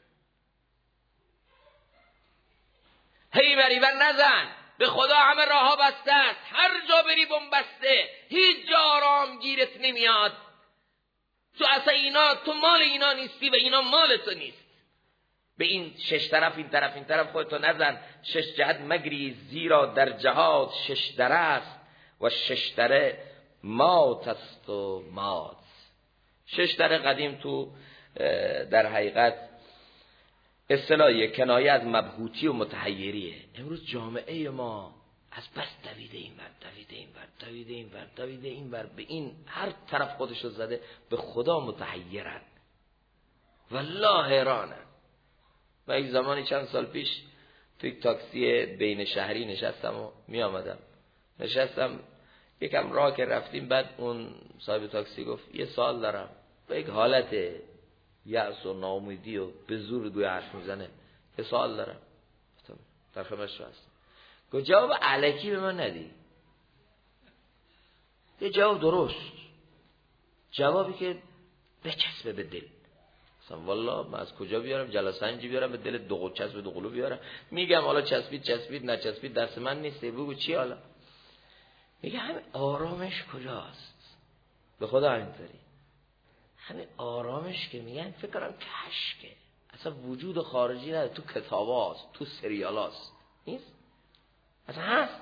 هی بریور نزن، به خدا همه راه ها بسته است، هر جا بری بنبسته، هیچ جا آرام گیرت نمیاد. تو اصلا اینا، تو مال اینا نیستی و اینا مال تو نیست. به این 6 طرف، این طرف این طرف خودتو نزن. 6 جهت مگریز، زیرا در جهات 6 دره است و 6 دره مات است و مات. 6 دره قدیم تو در حقیقت اصطلاحی کنایه از مبهوتی و متحیریه. امروز جامعه ما از بس دویده این ور به این هر طرف خودشو زده، به خدا متحیرن، والله حیرانن. من یک زمانی چند سال پیش توی تاکسی بین شهری نشستم و می آمدم، یکم راه که رفتیم، بعد اون صاحب تاکسی گفت یه سوال دارم، با یک حالت یأس و ناامیدی و به زور گوی حرف میزنه، یه سوال دارم. گفتم در خدمتش هستم. گفت جواب الکی به من ندی، یه جواب درست، جوابی که بچسبه به دل. مثلا والله من از کجا بیارم جلسنجی بیارم به دل دو چسب دو قلو بیارم؟ میگم حالا چسبید نچسبید دست من نیست، بگو چی حالا؟ میگه همین آرامش کجاست؟ به خدا همینطوری. همین آرامش که میگن فکر کنم کشکه، اصلا وجود خارجی نداره، تو کتاباست، تو سریالاست، نیست؟ اصلا هست.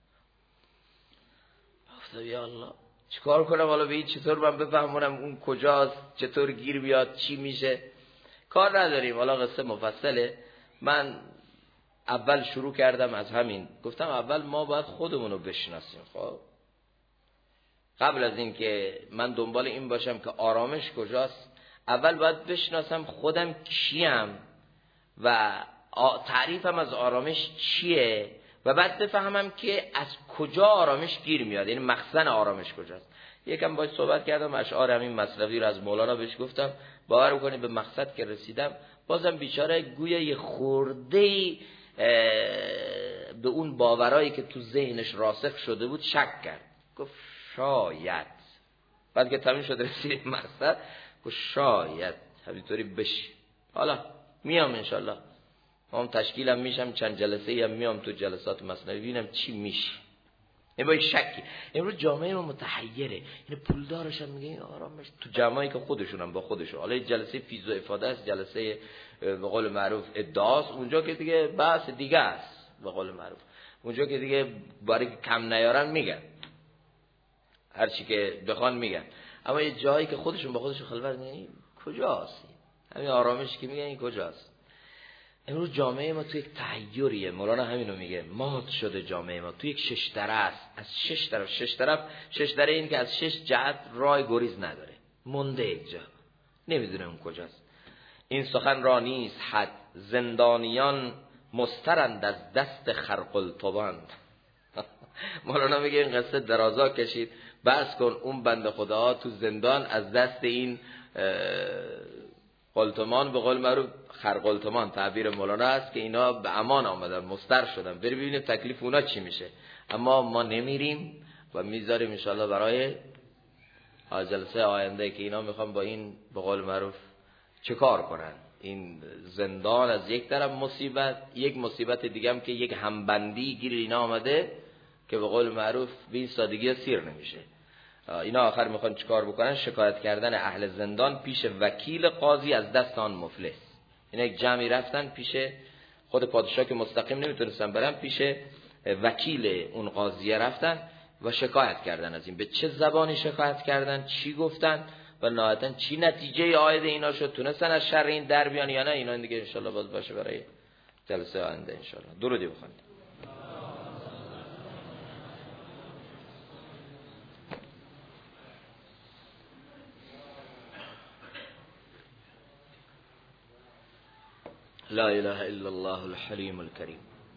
گفتم یا الله چیکار کنم حالا به این؟ چطور من بفهمونم اون کجاست، چطور گیر بیاد، چی میشه؟ کار نداریم، حالا قصه مفصله. من اول شروع کردم از همین، گفتم اول ما باید خودمونو بشناسیم. خب قبل از این که من دنبال این باشم که آرامش کجاست، اول باید بشناسم خودم کیم و تعریفم از آرامش چیه، و بعد بفهمم که از کجا آرامش گیر میاد، یعنی مخزن آرامش کجاست. یکم باید صحبت کردم، اشعار همین مصنوی رو از مولانا بهش گفتم، باور کنید به مقصد که رسیدم بازم بیچاره گویا یه خورده‌ای به اون باورایی که تو ذهنش راسخ شده بود شک کرد. گفت شاید، بعد که تمام شد رسید مقصد، گفت شاید همینطوری بشه. حالا میام انشالله، ما هم تشکیلم میشم، چند جلسه هم میام تو جلسات مصنوی ببینم چی میشه. این با شکی. امروز جامعه ما متحیره، یعنی پولدارش هم میگه این آرامش تو جمعی که خودشونم با خودشون، حالا جلسه فیض و افاده است، جلسه به قول معروف ادعاست، اونجا که دیگه بحث دیگه است، به قول معروف اونجا که دیگه برای که کم نیارن میگن هر چی که بخوان میگن، اما یه جایی که خودشون با خودشون خلوت میگن کجاست همین آرامش که میگن این کجاست؟ امروز جامعه ما توی یک تحیریه. مولانا همینو میگه، مات شده جامعه ما توی یک شش دره است، از شش دره این که از شش جهت راه گریز نداره، مونده یک جا، نمیدونه اون کجاست. این سخن را نیست حد، زندانیان مسترند از دست خرقلتوان. مولانا میگه این قصه درازا کشید، بس کن اون بنده خدا تو زندان از دست این قلتمان، به قول معروف خرقلتمان تعبیر مولانا است که اینا به امان آمدن، مستر شدن، بری ببینیم تکلیف اونا چی میشه. اما ما نمیریم و میذاریم انشالله برای جلسه آینده که اینا میخوان با این به قول معروف چه کار کنن. این زندان از یک طرف مصیبت، یک مصیبت دیگه هم که یک همبندی گیر اینا آمده که به قول معروف به این سادگی سیر نمیشه. اینا آخر میخوان چیکار بکنن؟ شکایت کردن اهل زندان پیش وکیل قاضی از دست آن مفلس. اینا یک جمعی رفتن پیش خود پادشاه که مستقیم نمیتونستن برن، پیش وکیل اون قاضیه رفتن و شکایت کردن از این. به چه زبانی شکایت کردن، چی گفتن و نهایتاً چی نتیجه عاید اینا شد، تونستن از شر این در بیان یا نه؟ اینا دیگه ان شاءالله باز باشه برای جلسه آینده ان شاءالله. درودی بخونید. لا إله إلا الله الحليم الكريم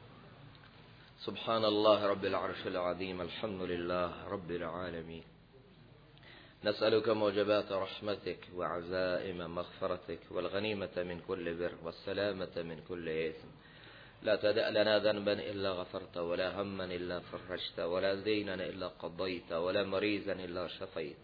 سبحان الله رب العرش العظيم الحمد لله رب العالمين نسألك موجبات رحمتك وعزائم مغفرتك والغنيمة من كل بر والسلامة من كل إثم لا تدع لنا ذنبا إلا غفرت ولا هما إلا فرجت ولا دينا إلا قضيت ولا مريضا إلا شفيت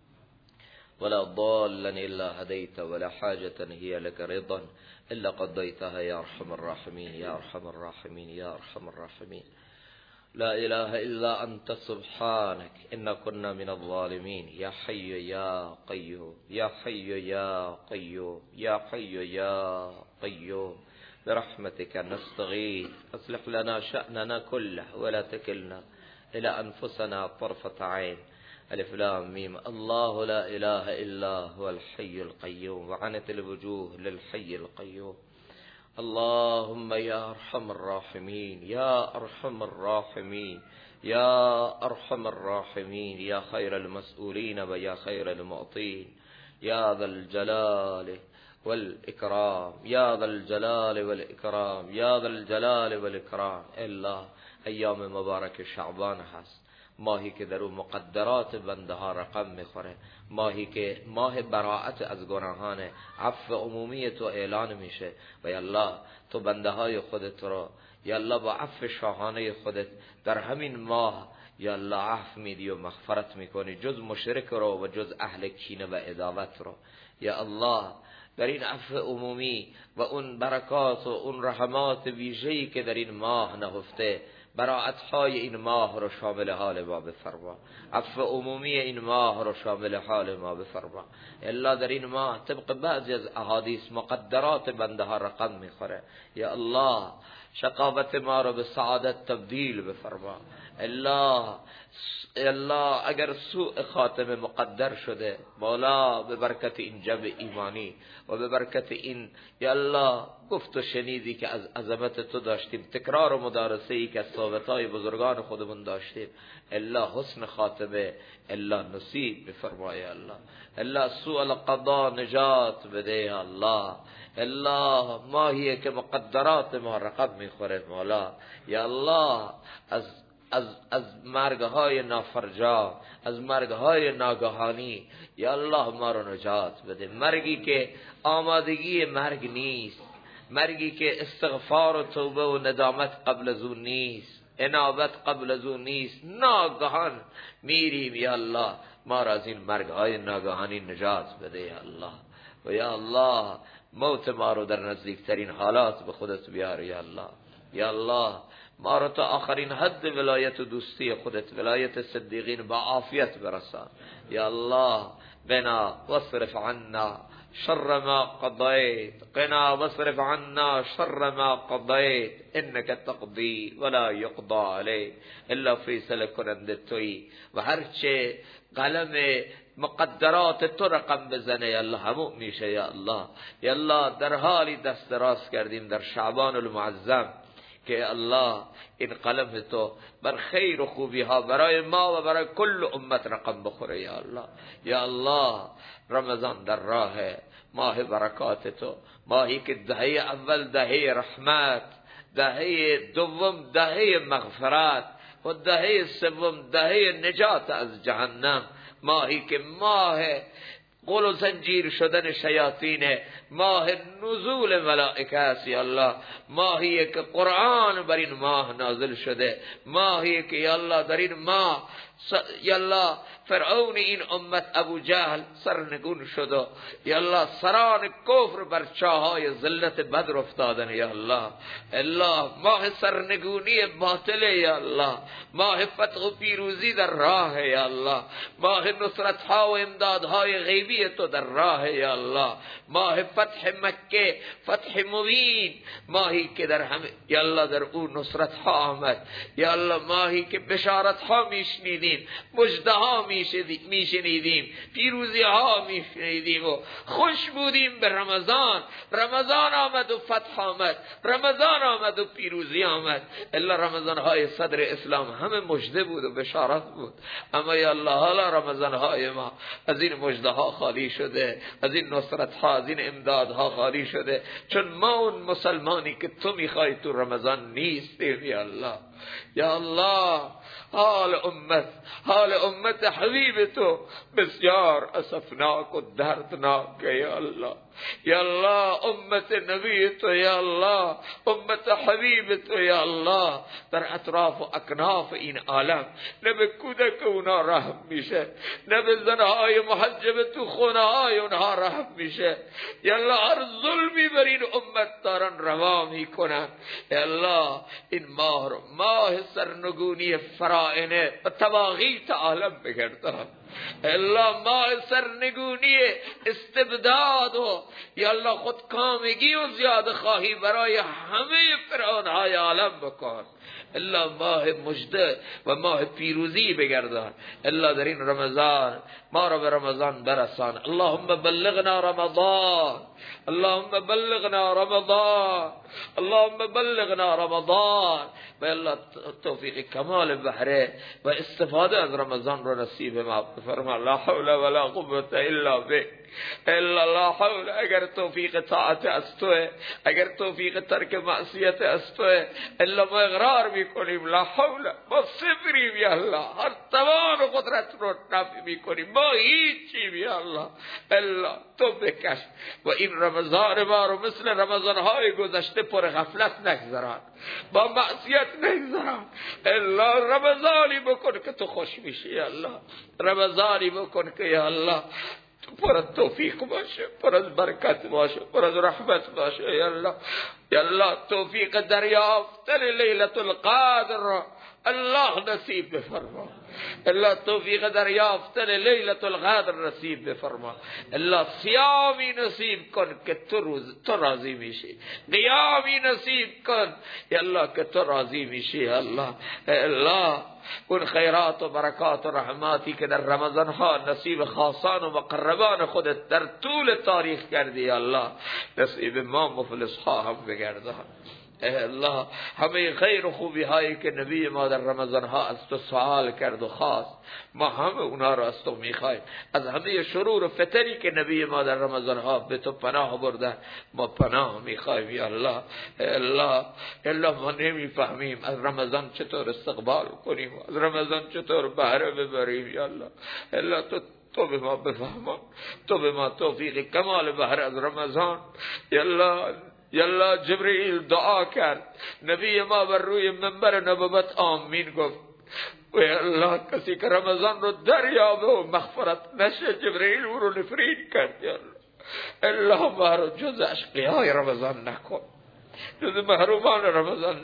ولا ضالا إلا هديت ولا حاجة هي لك رضا إلا قضيتها يا أرحم الراحمين يا أرحم الراحمين يا أرحم الراحمين لا إله إلا أنت سبحانك إنا كنا من الظالمين يا حي يا قيوم يا حي يا قيوم يا حي يا قيوم برحمتك نستغيث أصلح لنا شأننا كله ولا تكلنا إلى أنفسنا طرفة عين. ألف لام ميم. الله لا إله إلا هو الحي القيوم وعنت الوجوه للحي القيوم. اللهم يا أرحم الراحمين يا أرحم الراحمين يا أرحم الراحمين يا خير المسؤولين ويا خير المعطين يا ذا الجلال والإكرام يا ذا الجلال والإكرام يا ذا الجلال والإكرام. الله ایام مبارک شعبان هست، ماهی که در اون مقدرات بنده ها رقم میخوره، ماهی که ماه براءت از گناهان، عفو عمومی تو اعلان میشه و یا الله تو بنده های خودت رو یا الله با عفو شاهانه خودت در همین ماه یا الله عفو میدی و مغفرت میکنی، جز مشرک رو و جز اهل کینه و عداوت رو. یا الله در این عفو عمومی و اون برکات و اون رحمات ویژه‌ای که در این ماه نهفته، براءت های این ماه رو شامل حال ما بفرما، عفو عمومی این ماه رو شامل حال ما بفرما. الا در این ماه طبق بعضی از احادیث مقدرات بنده ها رقم میخوره. یا الله شقاوت ما رو به سعادت تبدیل بفرما. الله اگر سوء خاتمه مقدر شده مولا، به برکت این جمع ایمانی و به برکت این یا الله گفت و شنیدی که از عظمت تو داشتیم، تکرار و مدارسه ای که از صحبت‌های بزرگان خودمون داشتیم، الا حسن خاتمه الا نصیب بفرما. یا الله الا سوء القضا نجات بده. یا الله الله ماهیه که مقدرات ما رقم میخوره مولا. یا الله از مرگهای نافرجا، از مرگهای ناگهانی یا الله ما رو نجات بده. مرگی که آمادگی مرگ نیست، مرگی که استغفار و توبه و ندامت قبل از اون نیست، انابت قبل از اون نیست، ناگهان میریم. یا الله ما را از این مرگهای ناگهانی نجات بده. یا الله و یا الله موت ما رو در نزدیکترین حالات به خودت بیار. یا الله یا الله ما رو تا آخرین حد ولایت و دوستی خودت، ولایت صدیقین، با عافیت برسان. یا الله قنا واصرف عنا شر ما قضيت، قنا واصرف عنا شر ما قضيت، انك تقضي ولا يقضى عليك، الا فیصله کننده تویی و هرچه قلم مقدرات تو رقم بزنه یا الله همون میشه. یا الله، یا الله در حالی دست دراز کردیم در شعبان المعظم که الله این قلم تو بر خیر و خوبی ها برای ما و برای کل امت رقم بخوره. یا الله، یا الله رمضان در راه، ماه برکات تو، ماهی که دهه اول دهه رحمت، دهه دوم دهه مغفرت و دهه سوم دهه نجات از جهنم، ماهی که ماه قل و زنجیر شدن شیاطینه، ماه نزول ملائکه است. یا الله ماهی که قرآن بر این ماه نازل شده، ماهی که یا الله در این ماه یا الله فرعون این امت ابو جهل سرنگون شد و یا الله سران کفر بر چاهای ذلت بدر افتادن. یا الله، الله ماه سرنگونی باطله. یا الله ماه فتح و پیروزی در راه. یا الله ماه نصرت ها و امدادهای غیبی تو در راه. یا الله ماه فتح مکه، فتح مبین، ماهی که در همه یا الله در او نصرت ها آمد. یا الله ماهی که بشارت ها میشنیدیم، مجده ها میشنیدیم، پیروزی ها میشنیدیم و خوش بودیم به رمضان. رمضان آمد و فتح آمد، رمضان آمد و پیروزی آمد. الا رمضان های صدر اسلام همه مجده بود و بشارت بود، اما یا الله حالا رمضان های ما از این مجده ها خالی شده، از این نصرت ها، از این امداد ها خالی شده، چون ما اون مسلمانی که تو میخوای تو رمضان نیستیم. یا الله، یا الله حال امت حبیب تو بسیار اسفناک و دردناک. یا الله، یا الله امت نبی تو، یا الله امت حبیب تو، یا الله در اطراف و اکناف این عالم نه به کودک اونا رحم میشه، نه به زنهای محجب تو خونه های اونها رحم میشه. یا الله هر ظلمی بر این امت دارن روا میکنن. یا الله این ماه رو ماه سرنگونی فرائنه و تواغیت عالم بگردان. الله ماه سرنگونی استبداد و یا الله خودکامگی و زیاده خواهی برای همه فرعون های عالم بکن. الله ماه مجده و ماه پیروزی بگردان. الله در این رمضان ما را به رمضان برسان. اللهم بلغنا رمضان، اللهم بلغنا رمضان، اللهم بلغنا رمضان. و الله توفیق کمال بهره و استفاده از رمضان را نصیب ما بفرما. لا حول ولا قوة الا بک، الا لا حول. اگر توفیق طاعت از توه، اگر توفیق ترک معصیت از توه، الا ما اقرار میکنیم لا حول، ما صفریم یا الله، هر توان و قدرت رو نفی میکنیم، ما هیچیم یا الله، الا تو بکش و این رمضان ما رو مثل رمضان های گذشته پر غفلت نگذران، با معصیت نگذران. الا رمضانی بکن که تو خوش میشی یا الله، رمضانی بکن که یا الله پر از توفیق باشه، پر از برکت باشه، پر از رحمت باشه. یا الله، یا الله توفیق دریافتن لیلة القدر الله نصیب بفرما. الله توفیق دریافتن لیلة القدر نصیب بفرما. الله صیامی نصیب کن که تو راضی میشی، قیامی نصیب کن یا الله که تو راضی میشی. یا الله، الله اون خیرات و برکات و رحماتی که در رمضان ها نصیب خاصان و مقربان خودت در طول تاریخ کردی یا الله، نصیب ما مفلس ها هم بگردان. الله همه خیر و خوبی هایی که نبی ما در رمضان ها از تو سوال کرد و خواست، ما همه اونا را از تو میخوایم. از همه شرور و فتنی که نبی ما در رمضان ها به تو پناه بردن ما پناه میخوایم. یا الله، الله، الله ما نمیفهمیم از رمضان چطور استقبال کنیم، از رمضان چطور بهره ببریم. یا الله، الله تو به ما بفهمان، تو به ما توفیق کمال بهره از رمضان. یا الله، یا الله جبرئیل دعا کرد، نبی ما بر روی منبر نبوت آمین گفت. و یا الله کسی که رمضان رو دریابه و مغفرت نشه جبرئیل او رو نفرین کرد. یا الله، الله ما رو جز اشقیای رمضان نکن، جز محرومان رمضان نکن.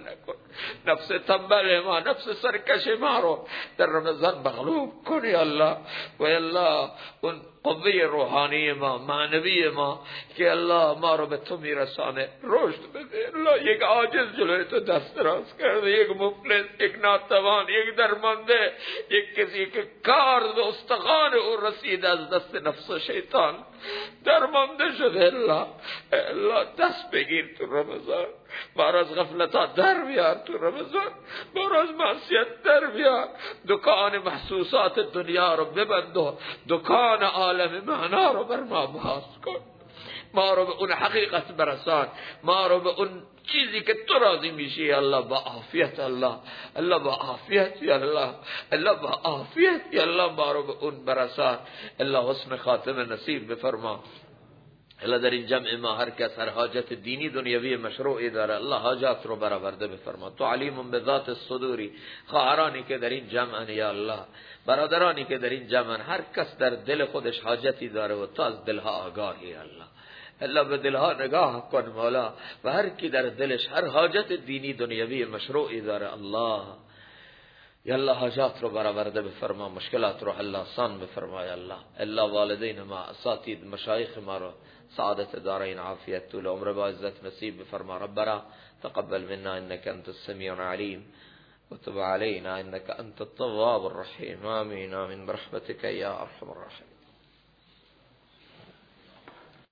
نفس تنبل ما، نفس سرکش ما رو در رمضان مغلوب کن یا الله. و الله اون قوه روحانی ما، معنوی ما که الله ما رو به تو میرسانه رشد بده. الله یک عاجز جلوی تو دست دراز کرده، یک مفلس، یک ناتوان، یک درمانده، یک کسی که کار به استخوان او رسید از دست نفس و شیطان درمانده شده. الله دست بگیر تو رمضان، ما را از غفلتات در بیار تو رمضان، ما را از معصیت در بیار، دکان محسوسات دنیا رو ببند و دکان عالم معنا رو بر ما باز کن. ما رو به اون حقیقت برسان، ما رو به اون چیزی که تو راضی میشی یا الله با عافیت. الله با عافیت یا الله با عافیت یا الله ما رو به اون برسان. الله حسن خاتمه نصیب بفرما. الله در این جمع ما هر کس هر حاجت دینی دنیوی مشروعی داره الله حاجات رو برآورده بفرما. تو علیم به ذات الصدوری. خواهرانی که در این جمع یا الله، برادرانی که در این جمع، هر کس در دل خودش حاجتی داره و تو از دلها آگاهی الله به دلها نگاه کن مولا، و هر کی در دلش هر حاجت دینی دنیوی مشروعی داره الله یا الله حاجات رو برآورده بفرما، مشکلات رو حل آسان بفرما یا الله. والدین ما، اساتید، مشایخ ما رو سعادت دارین، عافیت، طول عمر با عزت نصیب بفرما. ربنا تقبل منا انك انت السميع العليم وتب علينا انك انت التواب الرحيم. آمين آمين برحمتك يا ارحم الراحمين.